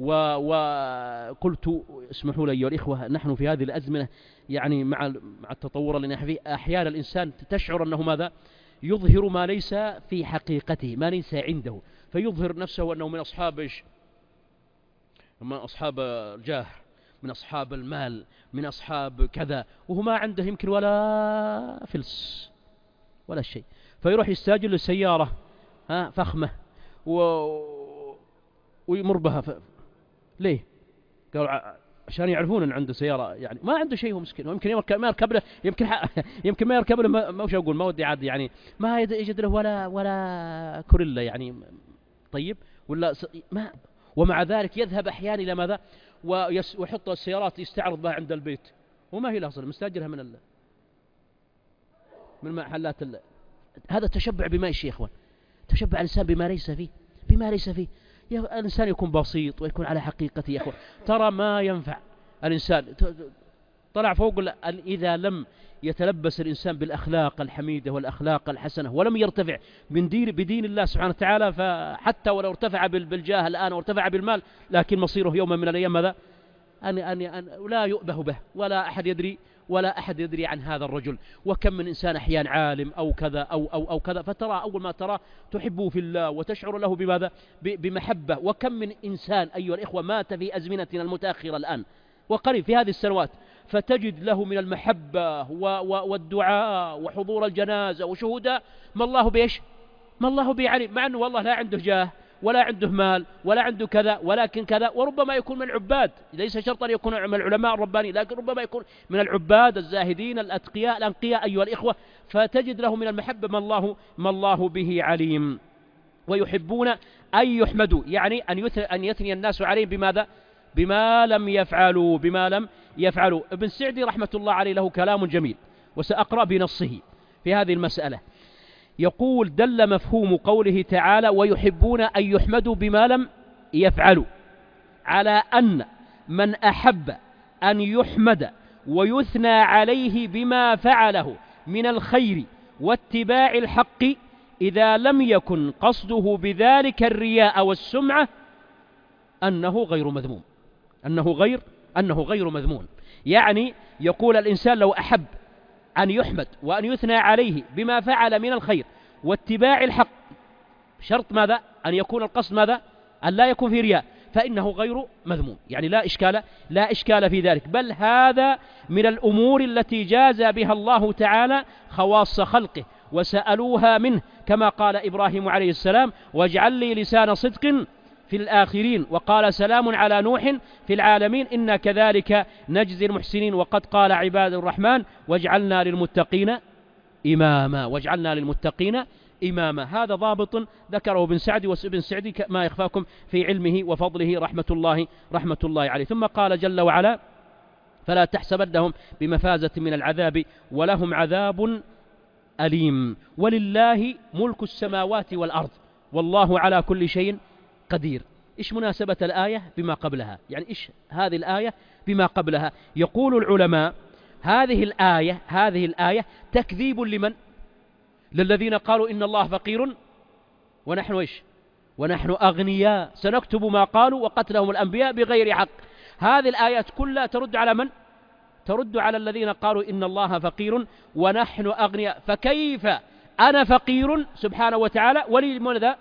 وقلت اسمحوا لي أيها الإخوة، نحن في هذه الأزمنة يعني مع مع التطور اللي نحن فيه أحيانا الإنسان تشعر أنه ماذا؟ يظهر ما ليس في حقيقته، ما ليس عنده، فيظهر نفسه أنه من أصحاب من أصحاب الجاه، من أصحاب المال، من أصحاب كذا، وهو ما عنده يمكن ولا فلس ولا شيء، فيروح يستاجر السيارة ها فخمة و... ويمر بها ف... ليه؟ قالوا عشان يعرفون أن عنده سيارة، يعني ما عنده شيء هو مسكين، ويمكن يركب ما يركب له يمكن ح... يمكن ما يركب له ما, ما وش أقول ما ودي عاد، يعني ما يجد له ولا ولا كوريلا يعني طيب ولا س... ما ومع ذلك يذهب أحيانا إلى ماذا؟ ويس... ويحط السيارات يستعرض بها عند البيت، وما هي الأصل مستأجرها من ال... من محلات ال... هذا تشبع بما يا إخوان، تشبع الإنسان بما ليس فيه بما ليس فيه. الإنسان يكون بسيط ويكون على حقيقته يا أخوان. ترى ما ينفع الإنسان طلع فوق إذا لم يتلبس الإنسان بالأخلاق الحميدة والأخلاق الحسنة ولم يرتفع من دين بدين الله سبحانه وتعالى، فحتى ولو ارتفع بالجاه الآن وارتفع بالمال لكن مصيره يوم من الأيام ماذا؟ أن, أن, أن لا يؤبه به ولا أحد يدري ولا أحد يدري عن هذا الرجل. وكم من إنسان أحيان عالم أو كذا أو, أو, أو كذا، فترى أول ما ترى تحبه في الله وتشعر له بماذا؟ بمحبة. وكم من إنسان أيها الإخوة مات في أزمنتنا المتأخرة الآن وقريب في هذه السنوات، فتجد له من المحبة والدعاء وحضور الجنازة وشهودها ما الله بيش ما الله بيعلم، مع أنه والله لا عنده جاه ولا عنده مال ولا عنده كذا، ولكن كذا، وربما يكون من العباد، ليس شرطا يكون من العلماء الربانيين، لكن ربما يكون من العباد الزاهدين الأتقياء الأنقياء أيها الإخوة، فتجد له من المحبة ما الله, ما الله به عليم. ويحبون أن يحمدوا، يعني أن يثني الناس عليهم بماذا؟ بما لم يفعلوا بما لم يفعلوا. ابن سعدي رحمة الله عليه له كلام جميل، وسأقرأ بنصه في هذه المسألة. يقول: دل مفهوم قوله تعالى ويحبون أن يحمدوا بما لم يفعلوا على أن من أحب أن يحمد ويثنى عليه بما فعله من الخير واتباع الحق، إذا لم يكن قصده بذلك الرياء والسمعة، أنه غير مذموم أنه غير أنه غير مذموم. يعني يقول الإنسان لو أحب أن يحمد وأن يثنى عليه بما فعل من الخير واتباع الحق، شرط ماذا؟ أن يكون القصد ماذا؟ أن لا يكون في رياء، فإنه غير مذموم، يعني لا إشكال لا إشكال في ذلك، بل هذا من الأمور التي جاز بها الله تعالى خواص خلقه وسألوها منه، كما قال إبراهيم عليه السلام: واجعل لي لسان صدق في الآخرين، وقال: سلام على نوح في العالمين إنا كذلك نجزي المحسنين، وقد قال عباد الرحمن: واجعلنا للمتقين إماما واجعلنا للمتقين إماما. هذا ضابط ذكره ابن سعدي، وابن سعدي ما يخفاكم في علمه وفضله رحمة الله رحمة الله عليه. ثم قال جل وعلا: فلا تحسبنهم بمفازة من العذاب ولهم عذاب أليم، ولله ملك السماوات والأرض والله على كل شيء قدير. إيش مناسبة الآية بما قبلها؟ يعني إيش هذه الآية بما قبلها؟ يقول العلماء: هذه الآية هذه الآية تكذيب لمن؟ للذين قالوا إن الله فقير ونحن إيش؟ ونحن أغنياء، سنكتب ما قالوا وقتلهم الأنبياء بغير حق. هذه الآيات كلها ترد على من؟ ترد على الذين قالوا إن الله فقير ونحن أغنياء. فكيف أنا فقير سبحانه وتعالى ولماذا؟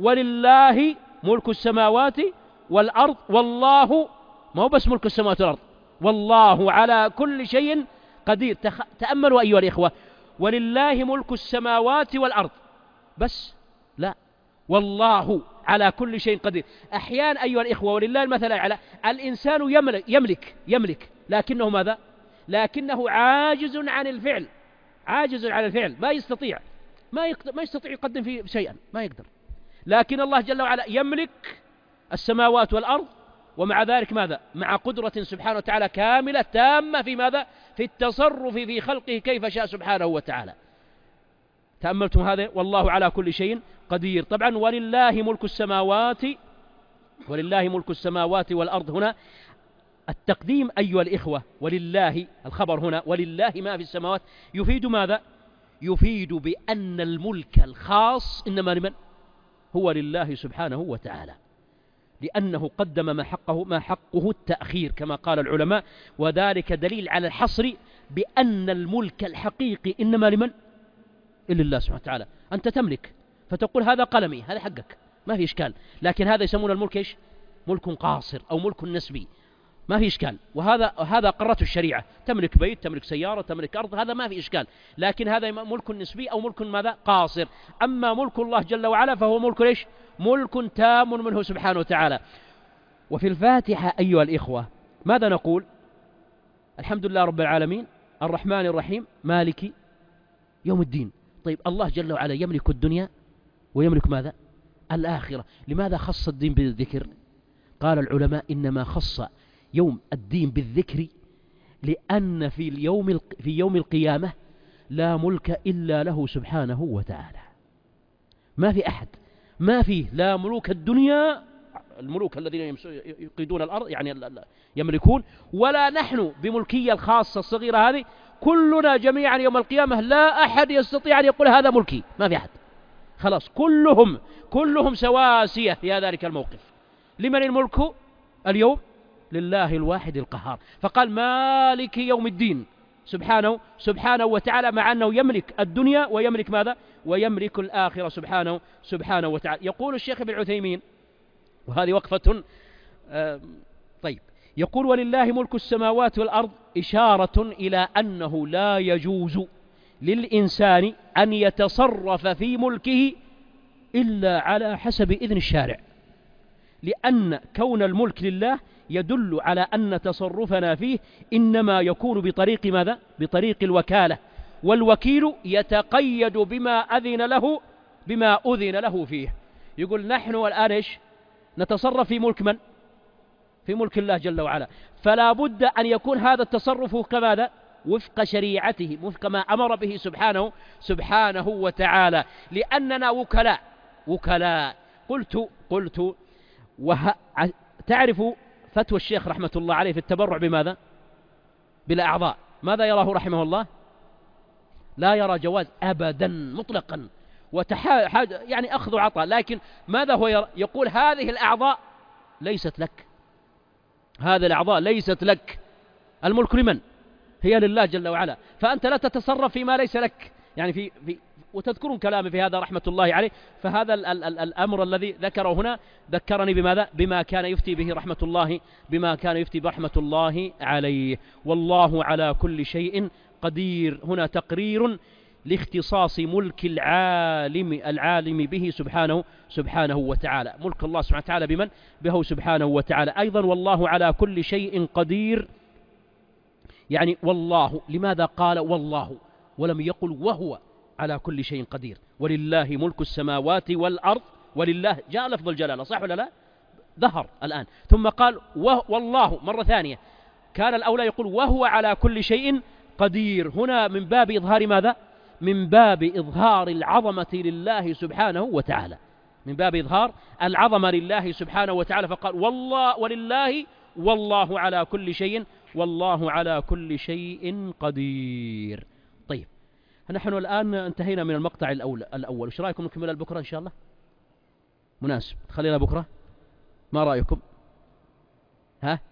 ولله ملك السماوات والأرض والله، ما هو بس ملك السماوات والأرض، والله على كل شيء قدير. تخ... تأملوا أيها الإخوة: ولله ملك السماوات والأرض بس؟ لا، والله على كل شيء قدير. أحيانا أيها الإخوة ولله المثل على الإنسان يملك يملك يملك لكنه ماذا؟ لكنه عاجز عن الفعل عاجز عن الفعل ما يستطيع ما, يقدر ما يستطيع يقدم فيه شيئا، ما يقدر. لكن الله جل وعلا يملك السماوات والأرض، ومع ذلك ماذا؟ مع قدرة سبحانه وتعالى كاملة تامة في ماذا؟ في التصرف في خلقه كيف شاء سبحانه وتعالى. تأملتم هذا؟ والله على كل شيء قدير. طبعا ولله ملك السماوات ولله ملك السماوات والأرض، هنا التقديم أيها الإخوة، ولله الخبر هنا ولله ما في السماوات، يفيد ماذا؟ يفيد بأن الملك الخاص إنما لمن؟ هو لله سبحانه وتعالى، لأنه قدم ما حقه ما حقه التأخير كما قال العلماء، وذلك دليل على الحصر بأن الملك الحقيقي إنما لمن؟ إلا الله سبحانه وتعالى. أنت تملك فتقول هذا قلمي، هذا حقك، ما في إشكال، لكن هذا يسمون الملك إيش؟ ملك قاصر أو ملك نسبي، ما في إشكال. وهذا هذا قرته الشريعة، تملك بيت، تملك سيارة، تملك أرض، هذا ما في إشكال، لكن هذا ملك نسبي أو ملك ماذا؟ قاصر. أما ملك الله جل وعلا فهو ملك إيش؟ ملك تام منه سبحانه وتعالى. وفي الفاتحة أيها الإخوة ماذا نقول؟ الحمد لله رب العالمين الرحمن الرحيم مالك يوم الدين. طيب الله جل وعلا يملك الدنيا ويملك ماذا؟ الآخرة. لماذا خص الدين بالذكر؟ قال العلماء إنما خص يوم الدين بالذكر لأن في اليوم في يوم القيامة لا ملك إلا له سبحانه وتعالى، ما في أحد، ما فيه لا ملوك الدنيا، الملوك الذين يقيدون الأرض يعني يملكون، ولا نحن بملكية الخاصة الصغيرة هذه، كلنا جميعا يوم القيامة لا أحد يستطيع أن يقول هذا ملكي، ما في أحد، خلاص كلهم كلهم سواسية في ذلك الموقف. لمن الملك اليوم؟ لله الواحد القهار. فقال مالك يوم الدين سبحانه سبحانه وتعالى، مع أنه يملك الدنيا ويملك ماذا؟ ويملك الآخرة سبحانه سبحانه وتعالى. يقول الشيخ ابن عثيمين، وهذه وقفة آه طيب، يقول ولله ملك السماوات والأرض إشارة إلى أنه لا يجوز للإنسان أن يتصرف في ملكه إلا على حسب إذن الشارع، لأن كون الملك لله يدل على أن تصرفنا فيه إنما يكون بطريق ماذا؟ بطريق الوكالة، والوكيل يتقيد بما أذن له بما أذن له فيه. يقول نحن الآن إيش؟ نتصرف في ملك من؟ في ملك الله جل وعلا، فلا بد أن يكون هذا التصرف كماذا؟ وفق شريعته، وفق ما أمر به سبحانه سبحانه وتعالى، لأننا وكلاء وكلاء. قلت قلت وه... تعرف فتوى الشيخ رحمة الله عليه في التبرع بماذا؟ بالأعضاء، ماذا يراه رحمه الله؟ لا يرى جواز أبدا مطلقا، وتح... يعني أخذ عطاء، لكن ماذا هو يرى؟ يقول هذه الأعضاء ليست لك، هذه الأعضاء ليست لك، الملك لمن؟ هي لله جل وعلا، فأنت لا تتصرف فيما ليس لك. يعني في, في وتذكرون كلامي في هذا رحمة الله عليه. فهذا ال ال ال الأمر الذي ذكره هنا ذكرني بماذا؟ بما كان يفتي به رحمة الله بما كان يفتي برحمة الله عليه. والله على كل شيء قدير، هنا تقرير لاختصاص ملك العالم العالم به سبحانه سبحانه وتعالى، ملك الله سبحانه وتعالى بمن؟ به سبحانه وتعالى. أيضا والله على كل شيء قدير، يعني والله، لماذا قال والله ولم يقل وهو على كل شيء قدير؟ ولله ملك السماوات والأرض، ولله جاء لفظ الجلالة صح ولا لا؟ ظهر الآن، ثم قال والله مرة ثانية، كان الأولى يقول وهو على كل شيء قدير. هنا من باب إظهار ماذا؟ من باب إظهار العظمة لله سبحانه وتعالى، من باب إظهار العظمة لله سبحانه وتعالى، فقال والله ولله والله على كل شيء والله على كل شيء قدير. طيب نحن الآن انتهينا من المقطع الأول الأول وش رأيكم نكمل بكرة إن شاء الله؟ مناسب، خلينا بكرة، ما رأيكم؟ ها؟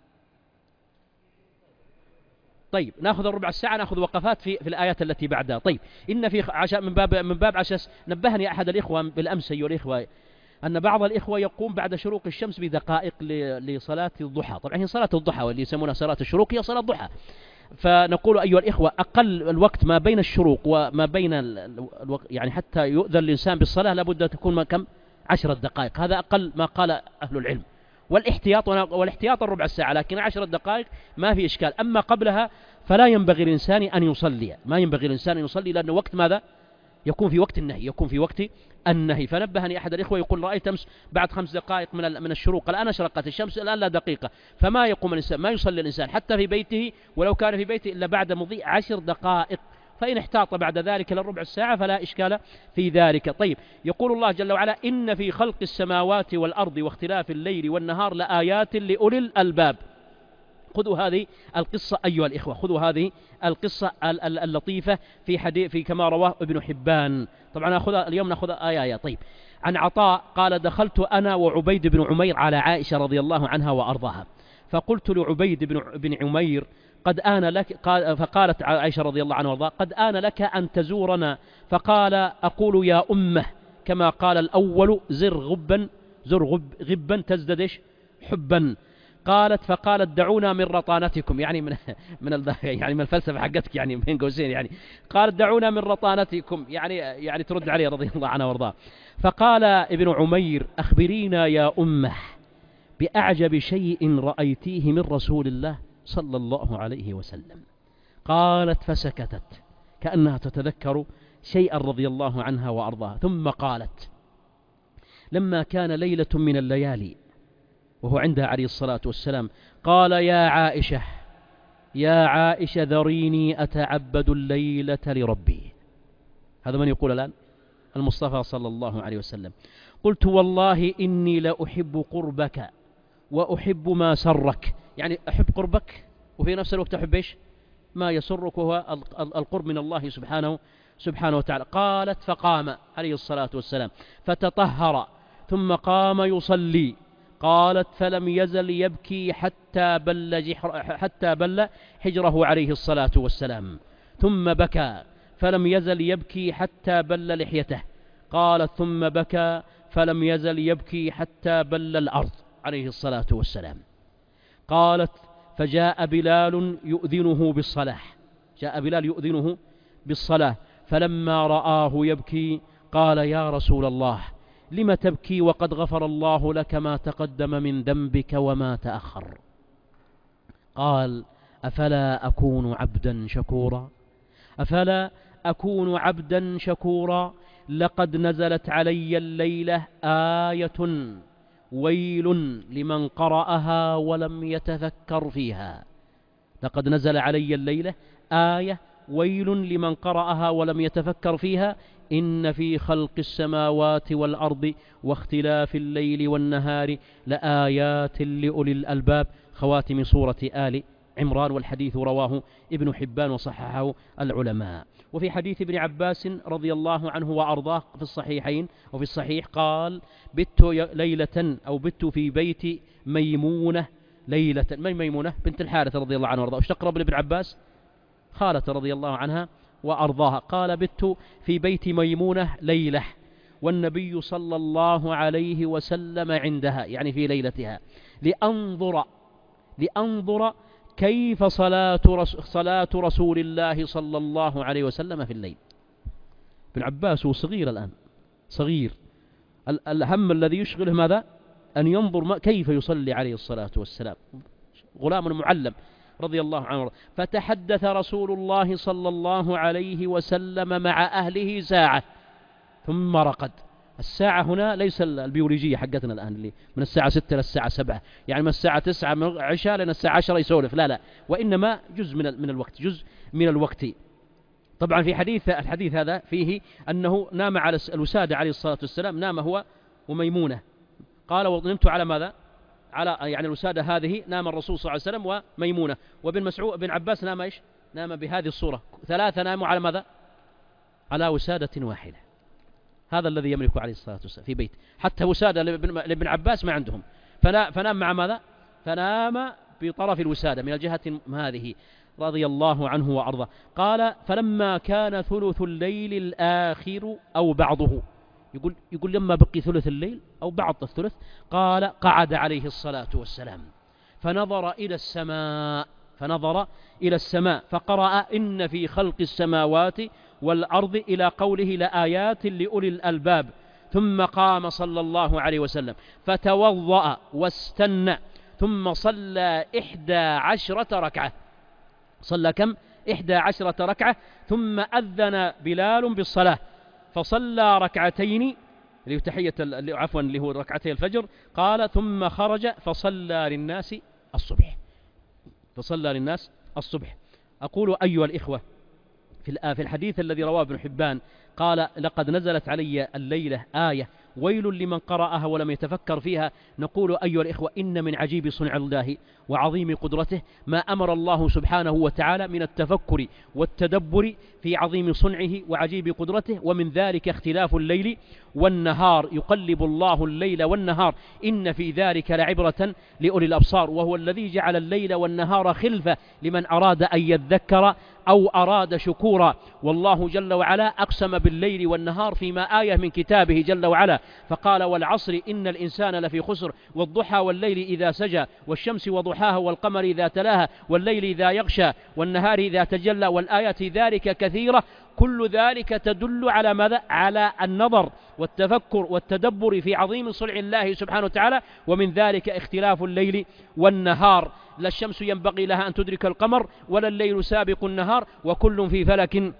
طيب ناخذ الربع الساعة، ناخذ وقفات في في الآيات التي بعدها. طيب إن في عشاء من باب من باب عشاء، نبهني أحد الإخوة بالأمس أيها الإخوة أن بعض الإخوة يقوم بعد شروق الشمس بدقائق لصلاة الضحى. طبعا هي صلاة الضحى واللي يسمونها صلاة الشروق هي صلاة الضحى، فنقول أيها الإخوة أقل الوقت ما بين الشروق وما بين الوقت، يعني حتى يؤذن الإنسان بالصلاة لابد أن تكون كم؟ عشرة دقائق، هذا أقل ما قال أهل العلم. والاحتياط والاحتياط الربع الساعة، لكن عشرة دقائق ما في إشكال. أما قبلها فلا ينبغي الإنسان أن يصلي، ما ينبغي الإنسان أن يصلي، لأنه وقت ماذا؟ يكون في وقت النهي، يكون في وقت النهي. فنبهني أحد الإخوة يقول رأيت أمس بعد خمس دقائق من من الشروق، الآن أشرقت الشمس، الآن لا دقيقة، فما يقوم الإنسان، ما يصلي الإنسان حتى في بيته ولو كان في بيته إلا بعد مضي عشر دقائق، فإن احتاط بعد ذلك للربع الساعة فلا إشكال في ذلك. طيب يقول الله جل وعلا إن في خلق السماوات والأرض واختلاف الليل والنهار لآيات لأولي الألباب. خذوا هذه القصة أيها الإخوة، خذوا هذه القصة اللطيفة في حديث في كما رواه ابن حبان. طبعا نأخذ اليوم نأخذ آية. طيب عن عطاء قال دخلت أنا وعبيد بن عمير على عائشة رضي الله عنها وأرضاها، فقلت لعبيد بن عمير قد آن لك، فقالت عائشة رضي الله عنها وأرضاها قد آن لك أن تزورنا، فقال أقول يا أمه كما قال الأول زر غبا زر غب غبا تزددش حبا. قالت فقالت دعونا من رطانتكم، يعني من من يعني من الفلسفة حقتك، يعني بين قوسين، يعني قالت دعونا من رطانتكم، يعني يعني ترد عليه رضي الله عنها وارضاه. فقال ابن عمير أخبرينا يا أمه بأعجب شيء رأيتيه من رسول الله صلى الله عليه وسلم. قالت فسكتت كأنها تتذكر شيئا رضي الله عنها وأرضاها، ثم قالت لما كان ليلة من الليالي وهو عندها عليه الصلاة والسلام قال يا عائشة يا عائشة ذريني أتعبد الليلة لربي. هذا من يقول الآن؟ المصطفى صلى الله عليه وسلم. قلت والله إني لأحب قربك وأحب ما سرك، يعني أحب قربك وفي نفس الوقت أحب إيش؟ ما يسرك، وهو القرب من الله سبحانه سبحانه وتعالى. قالت فقام عليه الصلاة والسلام فتطهر ثم قام يصلي. قالت فلم يزل يبكي حتى بل, حتى بل حجره عليه الصلاة والسلام، ثم بكى فلم يزل يبكي حتى بل لحيته. قالت ثم بكى فلم يزل يبكي حتى بل الأرض عليه الصلاة والسلام. قالت فجاء بلال يؤذنه بالصلاة جاء بلال يؤذنه بالصلاة فلما رآه يبكي قال يا رسول الله لم تبكي وقد غفر الله لك ما تقدم من ذنبك وما تأخر؟ قال أفلا أكون عبدا شكورا أفلا أكون عبدا شكورا لقد نزلت علي الليلة آية ويل لمن قرأها ولم يتذكر فيها. لقد نزل علي الليلة آية ويل لمن قرأها ولم يتفكر فيها إن في خلق السماوات والأرض واختلاف الليل والنهار لآيات لأولي الألباب. خواتم سورة آل عمران. والحديث رواه ابن حبان وصححه العلماء. وفي حديث ابن عباس رضي الله عنه وأرضاه في الصحيحين وفي الصحيح قال بت ليلة أو بت في بيت ميمونة ليلة. من ميمونة؟ بنت الحارث رضي الله عنه وأرضاه. وش تقرب لابن عباس؟ خالة رضي الله عنها وأرضاها. قال بت في بيت ميمونة ليلة والنبي صلى الله عليه وسلم عندها يعني في ليلتها لأنظر لأنظر كيف صلاة رسول, صلاة رسول الله صلى الله عليه وسلم في الليل. ابن عباس هو صغير الآن صغير الهم الذي يشغله ماذا؟ أن ينظر كيف يصلي عليه الصلاة والسلام. غلام معلم رضي الله عنه. فتحدث رسول الله صلى الله عليه وسلم مع أهله ساعة ثم رقد. الساعة هنا ليس البيولوجية حقتنا الآن اللي من الساعة ستة للساعة سبعة يعني من الساعة تسعة من عشاء لين الساعة عشرة يسولف لا لا وإنما جزء من من الوقت جزء من الوقت. طبعا في حديث الحديث هذا فيه أنه نام على الوسادة عليه الصلاة والسلام نام هو وميمونة. قال ونمت على ماذا؟ على يعني الوسادة هذه نام الرسول صلى الله عليه وسلم وميمونة. وابن مسعود بن عباس نام إيش؟ نام بهذه الصورة. ثلاثة ناموا على ماذا؟ على وسادة واحدة. هذا الذي يملك عليه الصلاة والسلام في بيت. حتى وسادة لابن عباس ما عندهم. فنام مع ماذا؟ فنام بطرف الوسادة من الجهة هذه رضي الله عنه وأرضاه. قال فلما كان ثلث الليل الآخر أو بعضه يقول, يقول لما بقي ثلث الليل أو بعض الثلث قال قعد عليه الصلاة والسلام فنظر إلى السماء فنظر إلى السماء فقرأ إن في خلق السماوات والأرض إلى قوله لآيات لأولي الألباب. ثم قام صلى الله عليه وسلم فتوضأ واستنى ثم صلى إحدى عشرة ركعة. صلى كم؟ إحدى عشرة ركعة. ثم أذن بلال بالصلاة فصلى ركعتين اللي تحية عفوا اللي هو ركعتي الفجر. قال ثم خرج فصلى للناس الصبح فصلى للناس الصبح. أقول أيها الإخوة في الحديث الذي رواه ابن حبان قال لقد نزلت علي الليلة آية ويل لمن قرأها ولم يتفكر فيها. نقول أيها الإخوة إن من عجيب صنع الله وعظيم قدرته ما أمر الله سبحانه وتعالى من التفكر والتدبر في عظيم صنعه وعجيب قدرته. ومن ذلك اختلاف الليل والنهار يقلب الله الليل والنهار إن في ذلك لعبرة لأولي الأبصار. وهو الذي جعل الليل والنهار خلفة لمن أراد أن يذكر أو أراد شكورا. والله جل وعلا أقسم بالليل والنهار فيما آية من كتابه جل وعلا فقال والعصر إن الإنسان لفي خسر والضحى والليل إذا سجى والشمس وضحاها والقمر إذا تلاها والليل إذا يغشى والنهار إذا تجلى والآيات ذلك كثيرة. كل ذلك تدل على ماذا؟ على النظر والتفكر والتدبر في عظيم صنع الله سبحانه وتعالى. ومن ذلك اختلاف الليل والنهار. لا الشمس ينبغي لها أن تدرك القمر ولا الليل سابق النهار وكل في فلك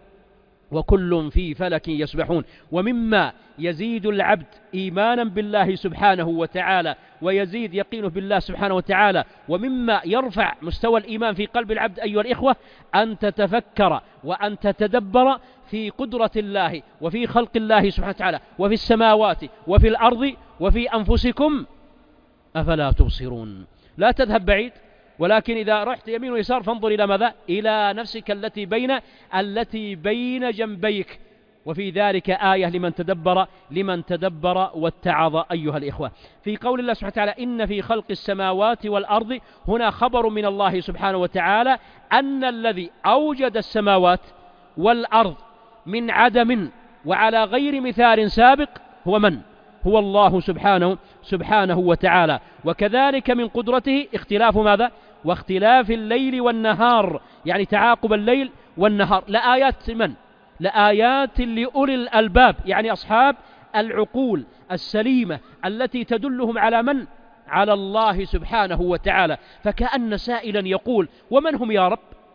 وكل في فلك يسبحون. ومما يزيد العبد إيمانا بالله سبحانه وتعالى ويزيد يقينه بالله سبحانه وتعالى ومما يرفع مستوى الإيمان في قلب العبد أيها الإخوة أن تتفكر وأن تتدبر في قدرة الله وفي خلق الله سبحانه وتعالى وفي السماوات وفي الأرض وفي أنفسكم أفلا تبصرون. لا تذهب بعيد ولكن إذا رحت يمين ويسار فانظر إلى ماذا؟ إلى نفسك التي بين التي بين جنبيك. وفي ذلك آية لمن تدبر لمن تدبر واتعظ أيها الإخوة. في قول الله سبحانه وتعالى إن في خلق السماوات والأرض هنا خبر من الله سبحانه وتعالى أن الذي أوجد السماوات والأرض من عدم وعلى غير مثال سابق هو من؟ هو الله سبحانه سبحانه وتعالى. وكذلك من قدرته اختلاف ماذا؟ واختلاف الليل والنهار، يعني تعاقب الليل والنهار. لآيات من؟ لآيات لأولي الألباب، يعني أصحاب العقول السليمة التي تدلهم على من؟ على الله سبحانه وتعالى. فكأن سائلا يقول: ومن هم يا رب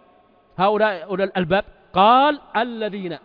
هؤلاء أولي الألباب؟ قال: الذين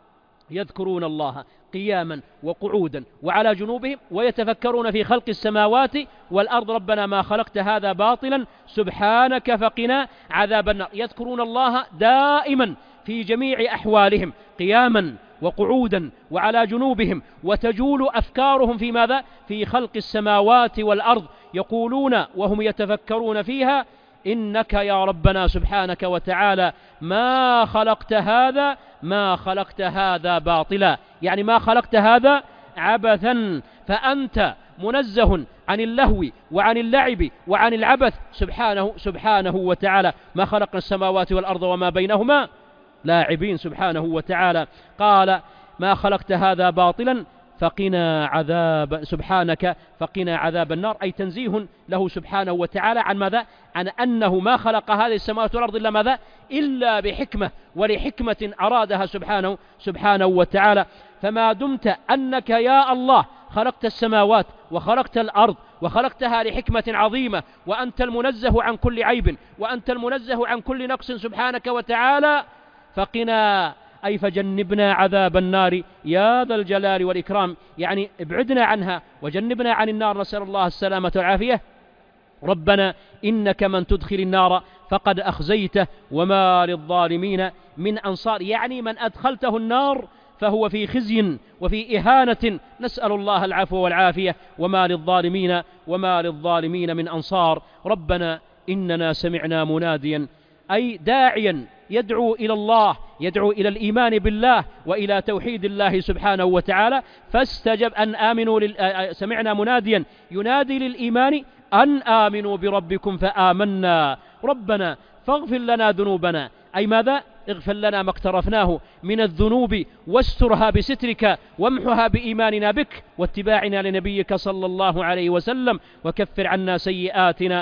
يذكرون الله قياما وقعودا وعلى جنوبهم ويتفكرون في خلق السماوات والأرض ربنا ما خلقت هذا باطلا سبحانك فقنا عذاب النار. يذكرون الله دائما في جميع أحوالهم قياما وقعودا وعلى جنوبهم، وتجول أفكارهم في ماذا؟ في خلق السماوات والأرض، يقولون وهم يتفكرون فيها: إنك يا ربنا سبحانك وتعالى ما خلقت هذا ما خلقت هذا باطلا، يعني ما خلقت هذا عبثا، فأنت منزه عن اللهو وعن اللعب وعن العبث سبحانه سبحانه وتعالى. ما خلقنا السماوات والأرض وما بينهما لاعبين سبحانه وتعالى. قال: ما خلقت هذا باطلا فقنا عذاب سبحانك فقنا عذاب النار، أي تنزيه له سبحانه وتعالى عن ماذا؟ عن أنه ما خلق هذه السماوات والأرض إلا ماذا؟ إلا بحكمة، ولحكمة أرادها سبحانه سبحانه وتعالى. فما دمت أنك يا الله خلقت السماوات وخلقت الأرض وخلقتها لحكمة عظيمة، وأنت المنزه عن كل عيب وأنت المنزه عن كل نقص سبحانك وتعالى، فقنا أي فجنبنا عذاب النار يا ذا الجلال والإكرام، يعني ابعدنا عنها وجنبنا عن النار، نسأل الله السلامة والعافية. ربنا إنك من تدخل النار فقد أخزيته وما للظالمين من أنصار، يعني من أدخلته النار فهو في خزي وفي إهانة، نسأل الله العفو والعافية. وما للظالمين وما للظالمين من أنصار. ربنا إننا سمعنا مناديا أي داعيا يدعو إلى الله، يدعو إلى الإيمان بالله وإلى توحيد الله سبحانه وتعالى، فاستجب أن آمنوا لل... سمعنا مناديا ينادي للإيمان أن آمنوا بربكم فآمنا. ربنا فاغفر لنا ذنوبنا، أي ماذا؟ اغفر لنا ما اقترفناه من الذنوب واسترها بسترك وامحها بإيماننا بك واتباعنا لنبيك صلى الله عليه وسلم، وكفر عنا سيئاتنا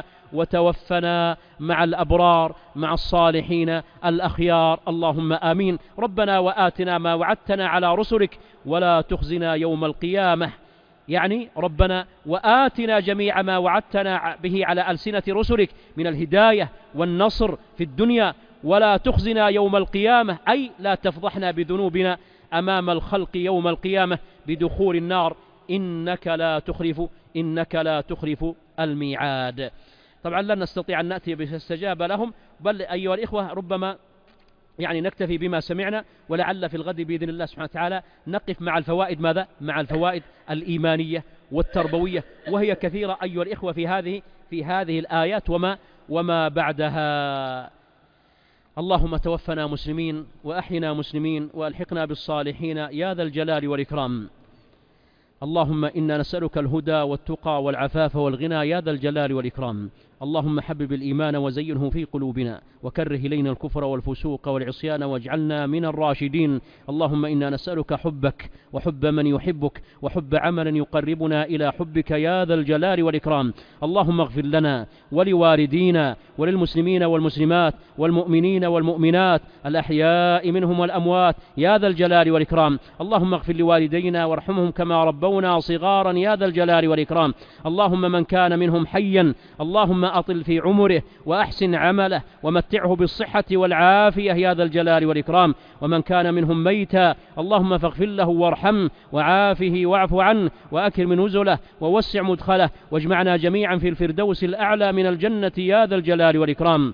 وتوفنا مع الأبرار مع الصالحين الأخيار، اللهم آمين. ربنا وآتنا ما وعدتنا على رسلك ولا تخزنا يوم القيامة، يعني ربنا وآتنا جميع ما وعدتنا به على ألسنة رسلك من الهداية والنصر في الدنيا، ولا تخزنا يوم القيامة، أي لا تفضحنا بذنوبنا أمام الخلق يوم القيامة بدخول النار، إنك لا تخلف إنك لا تخلف الميعاد. طبعا لن نستطيع أن نأتي باستجاب لهم، بل أيها الإخوة ربما يعني نكتفي بما سمعنا، ولعل في الغد بإذن الله سبحانه وتعالى نقف مع الفوائد ماذا؟ مع الفوائد الإيمانية والتربوية، وهي كثيرة أيها الإخوة في هذه في هذه الآيات وما وما بعدها. اللهم توفنا مسلمين وأحينا مسلمين وألحقنا بالصالحين يا ذا الجلال والإكرام. اللهم إنا نسألك الهدى والتقى والعفاف والغنى يا ذا الجلال والإكرام. اللهم حبب الإيمان وزينه في قلوبنا، وكره إلينا الكفر والفسوق والعصيان واجعلنا من الراشدين. اللهم إنا نسألك حبك وحب من يحبك وحب عمل يقربنا إلى حبك يا ذا الجلال والإكرام. اللهم اغفر لنا ولوالدينا وللمسلمين والمسلمات والمؤمنين والمؤمنات الأحياء منهم والأموات يا ذا الجلال والإكرام. اللهم اغفر لوالدينا وارحمهم كما ربونا صغارا يا ذا الجلال والإكرام. اللهم من كان منهم حيا اللهم أطل في عمره وأحسن عمله ومتعه بالصحة والعافية يا ذا الجلال والإكرام. ومن كان منهم ميتا اللهم فاغفر له وارحمه وعافه واعف عنه وأكرم نزله ووسع مدخله، واجمعنا جميعا في الفردوس الأعلى من الجنة يا ذا الجلال والإكرام.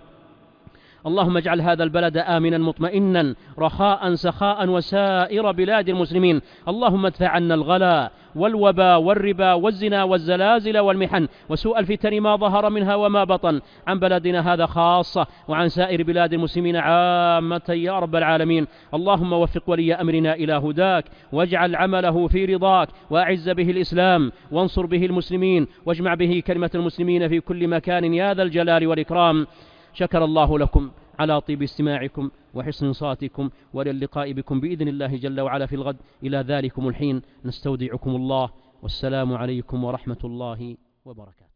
اللهم اجعل هذا البلد آمنا مطمئنا رخاء سخاء وسائر بلاد المسلمين. اللهم ادفع عنا الغلا والوبا والربا والزنا والزلازل والمحن وسوء الفتن ما ظهر منها وما بطن عن بلدنا هذا خاصة وعن سائر بلاد المسلمين عامة يا رب العالمين. اللهم وفق ولي أمرنا إلى هداك، واجعل عمله في رضاك، وأعز به الإسلام وانصر به المسلمين، واجمع به كلمة المسلمين في كل مكان يا ذا الجلال والإكرام. شكر الله لكم على طيب استماعكم وحسن صاتكم، وللقاء بكم بإذن الله جل وعلا في الغد. إلى ذلكم الحين نستودعكم الله والسلام عليكم ورحمة الله وبركاته.